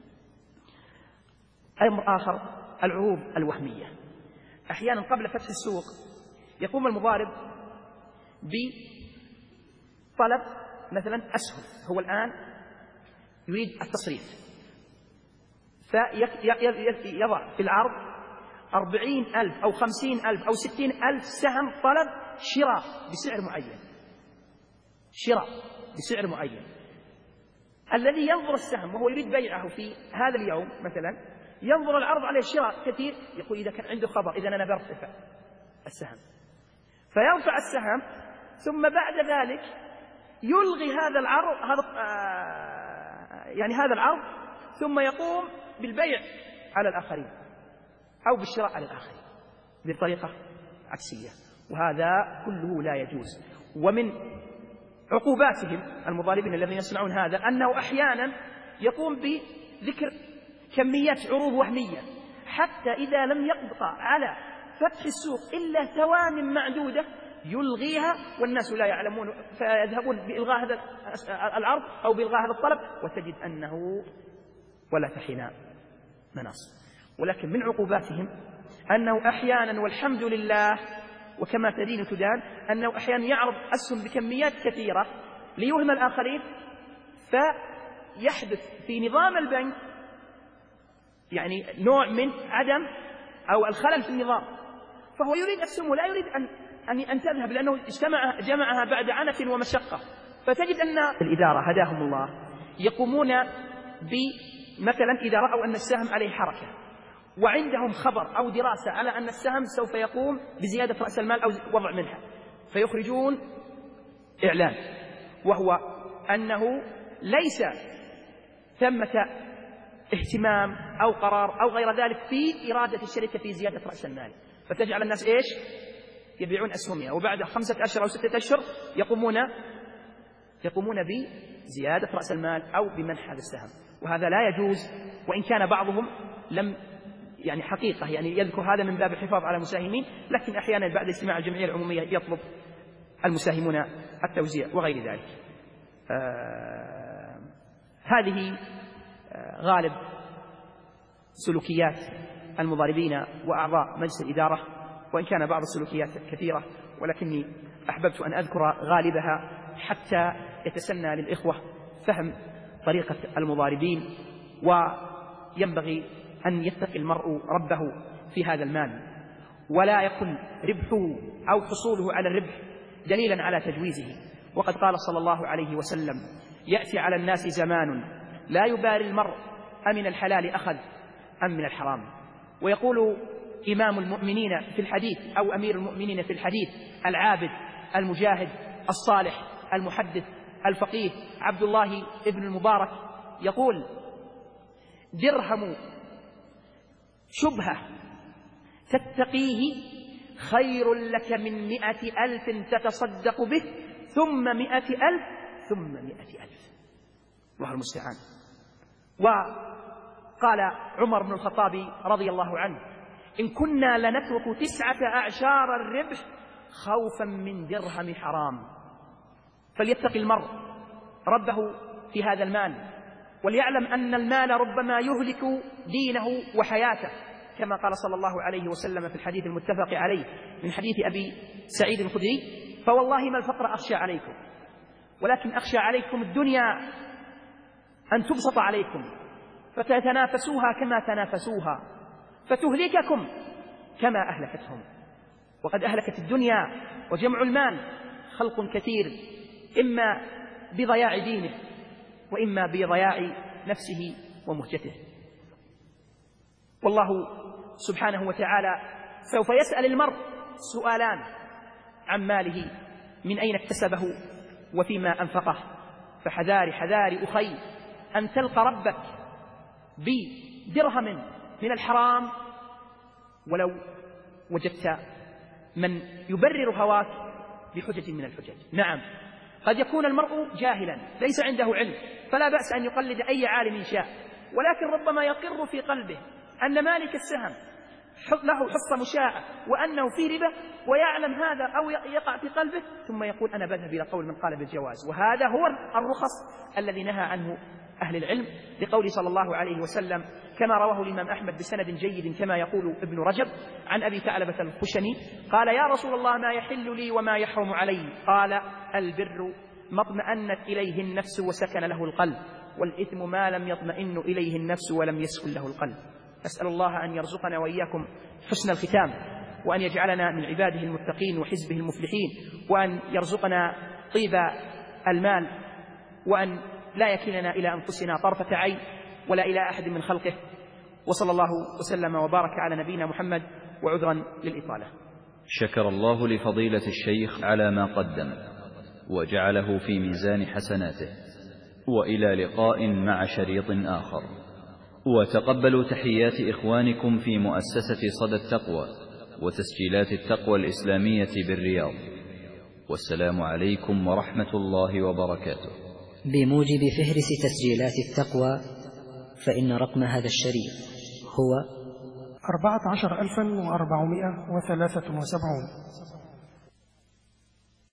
أمر آخر العروض الوهمية. أحيانا قبل فتح السوق يقوم المضارب بطلب مثلا أسهم، هو الآن يريد التصريف، فيضع في العرض 40,000 أو 50,000 أو 60,000 سهم طلب شراء بسعر معين. الذي ينظر السهم وهو يريد بيعه في هذا اليوم مثلا ينظر العرض عليه شراء كثير، يقول إذا كان عنده خبر إذا أنا برتفع السهم، فيرفع السهم ثم بعد ذلك يلغي هذا العرض هذا العرض ثم يقوم بالبيع على الآخرين أو بالشراء على الآخرين بطريقة عكسية، وهذا كله لا يجوز. ومن عقوباتهم المضاربين الذين يصنعون هذا أنه أحيانا يقوم بذكر كميات عروض وهمية حتى إذا لم يقطع على فتح السوق إلا ثوان معدودة يلغيها والناس لا يعلمون، فيذهبون بإلغاء هذا العرض أو بإلغاء هذا الطلب، وتجد أنه ولا تحين مناص. ولكن من عقوباتهم أنه أحيانا والحمد لله وكما تدين تدان، أنه أحيانا يعرض أسهم بكميات كثيرة ليوهم الآخرين، فيحدث في نظام البنك يعني نوع من عدم أو الخلل في النظام، فهو يريد أسهم ولا يريد أن تذهب لأنه جمعها بعد عنف ومشقة. فتجد أن الإدارة هداهم الله يقومون مثلا إذا رأوا أن السهم عليه حركة وعندهم خبر أو دراسة على أن السهم سوف يقوم بزيادة رأس المال أو وضع منها، فيخرجون إعلان وهو أنه ليس ثمة اهتمام أو قرار أو غير ذلك في إرادة الشركة في زيادة رأس المال، فتجعل الناس إيش؟ يبيعون أسهمها، وبعد 5 أشهر أو 6 أشهر يقومون بزيادة رأس المال أو بمنح هذا السهم، وهذا لا يجوز. وإن كان بعضهم لم حقيقة يذكر هذا من باب الحفاظ على المساهمين، لكن أحيانا بعد اجتماع الجمعية العمومية يطلب المساهمون التوزيع وغير ذلك. هذه غالب سلوكيات المضاربين وأعضاء مجلس الإدارة، وإن كان بعض السلوكيات كثيرة، ولكني أحببت أن أذكر غالبها حتى يتسنى للإخوة فهم طريقة المضاربين، وينبغي أن يتقي المرء ربه في هذا المال. ولا يكن ربحه أو حصوله على الربح دليلا على تجويزه. وقد قال صلى الله عليه وسلم: يأتي على الناس زمان لا يبالي المرء أمن الحلال أخذ أم من الحرام. ويقول إمام المؤمنين في الحديث أو أمير المؤمنين في الحديث: العابد المجاهد الصالح المحدث الفقيه عبد الله ابن المبارك يقول: درهم شبهة تتقيه خير لك من 100,000 تتصدق به ثم 100,000 ثم 100,000. الله المستعان. وقال عمر بن الخطاب رضي الله عنه: إن كنا لنترك 9 أعشار الربح خوفا من درهم حرام. فليتقي المرء ربه في هذا المال، وليعلم أن المال ربما يهلك دينه وحياته، كما قال صلى الله عليه وسلم في الحديث المتفق عليه من حديث أبي سعيد الخدري: فوالله ما الفقر أخشى عليكم، ولكن أخشى عليكم الدنيا أن تبسط عليكم فتتنافسوها كما تنافسوها فتهلككم كما أهلكتهم. وقد أهلكت الدنيا وجمع المال خلق كثير، إما بضياع دينه وإما بضياع نفسه ومهجته. والله سبحانه وتعالى سوف يسأل المرء سؤالان عن ماله: من أين اكتسبه وفيما أنفقه. فحذاري حذاري أخي أن تلقى ربك بدرهم من الحرام ولو وجدت من يبرر هواك بحجج من الحجج. نعم، قد يكون المرء جاهلا ليس عنده علم، فلا بأس أن يقلد أي عالم شاء، ولكن ربما يقر في قلبه أن مالك السهم له حصة مشاعة وأنه في ربا، ويعلم هذا أو يقع في قلبه، ثم يقول: أنا بذهب إلى قول من قال بالجواز. وهذا هو الرخص الذي نهى عنه أهل العلم، لقول صلى الله عليه وسلم كما رواه الإمام أحمد بسند جيد كما يقول ابن رجب عن أبي ثعلبة الخشني قال: يا رسول الله، ما يحل لي وما يحرم علي؟ قال: البر ما اطمأنت إليه النفس وسكن له القلب، والإثم ما لم يطمئن إليه النفس ولم يسكن له القلب. أسأل الله أن يرزقنا وإياكم حسن الختام، وأن يجعلنا من عباده المتقين وحزبه المفلحين، وأن يرزقنا طيب المال، وأن لا يكلنا إلى أنفسنا طرفة عين ولا إلى أحد من خلقه. وصلى الله وسلم وبارك على نبينا محمد، وعذرا للإطالة. شكر الله لفضيلة الشيخ على ما قدم وجعله في ميزان حسناته، وإلى لقاء مع شريط آخر. وتقبلوا تحيات إخوانكم في مؤسسة صدى التقوى وتسجيلات التقوى الإسلامية بالرياض، والسلام عليكم ورحمة الله وبركاته. بموجب فهرس تسجيلات التقوى، فإن رقم هذا الشريط هو 14,473.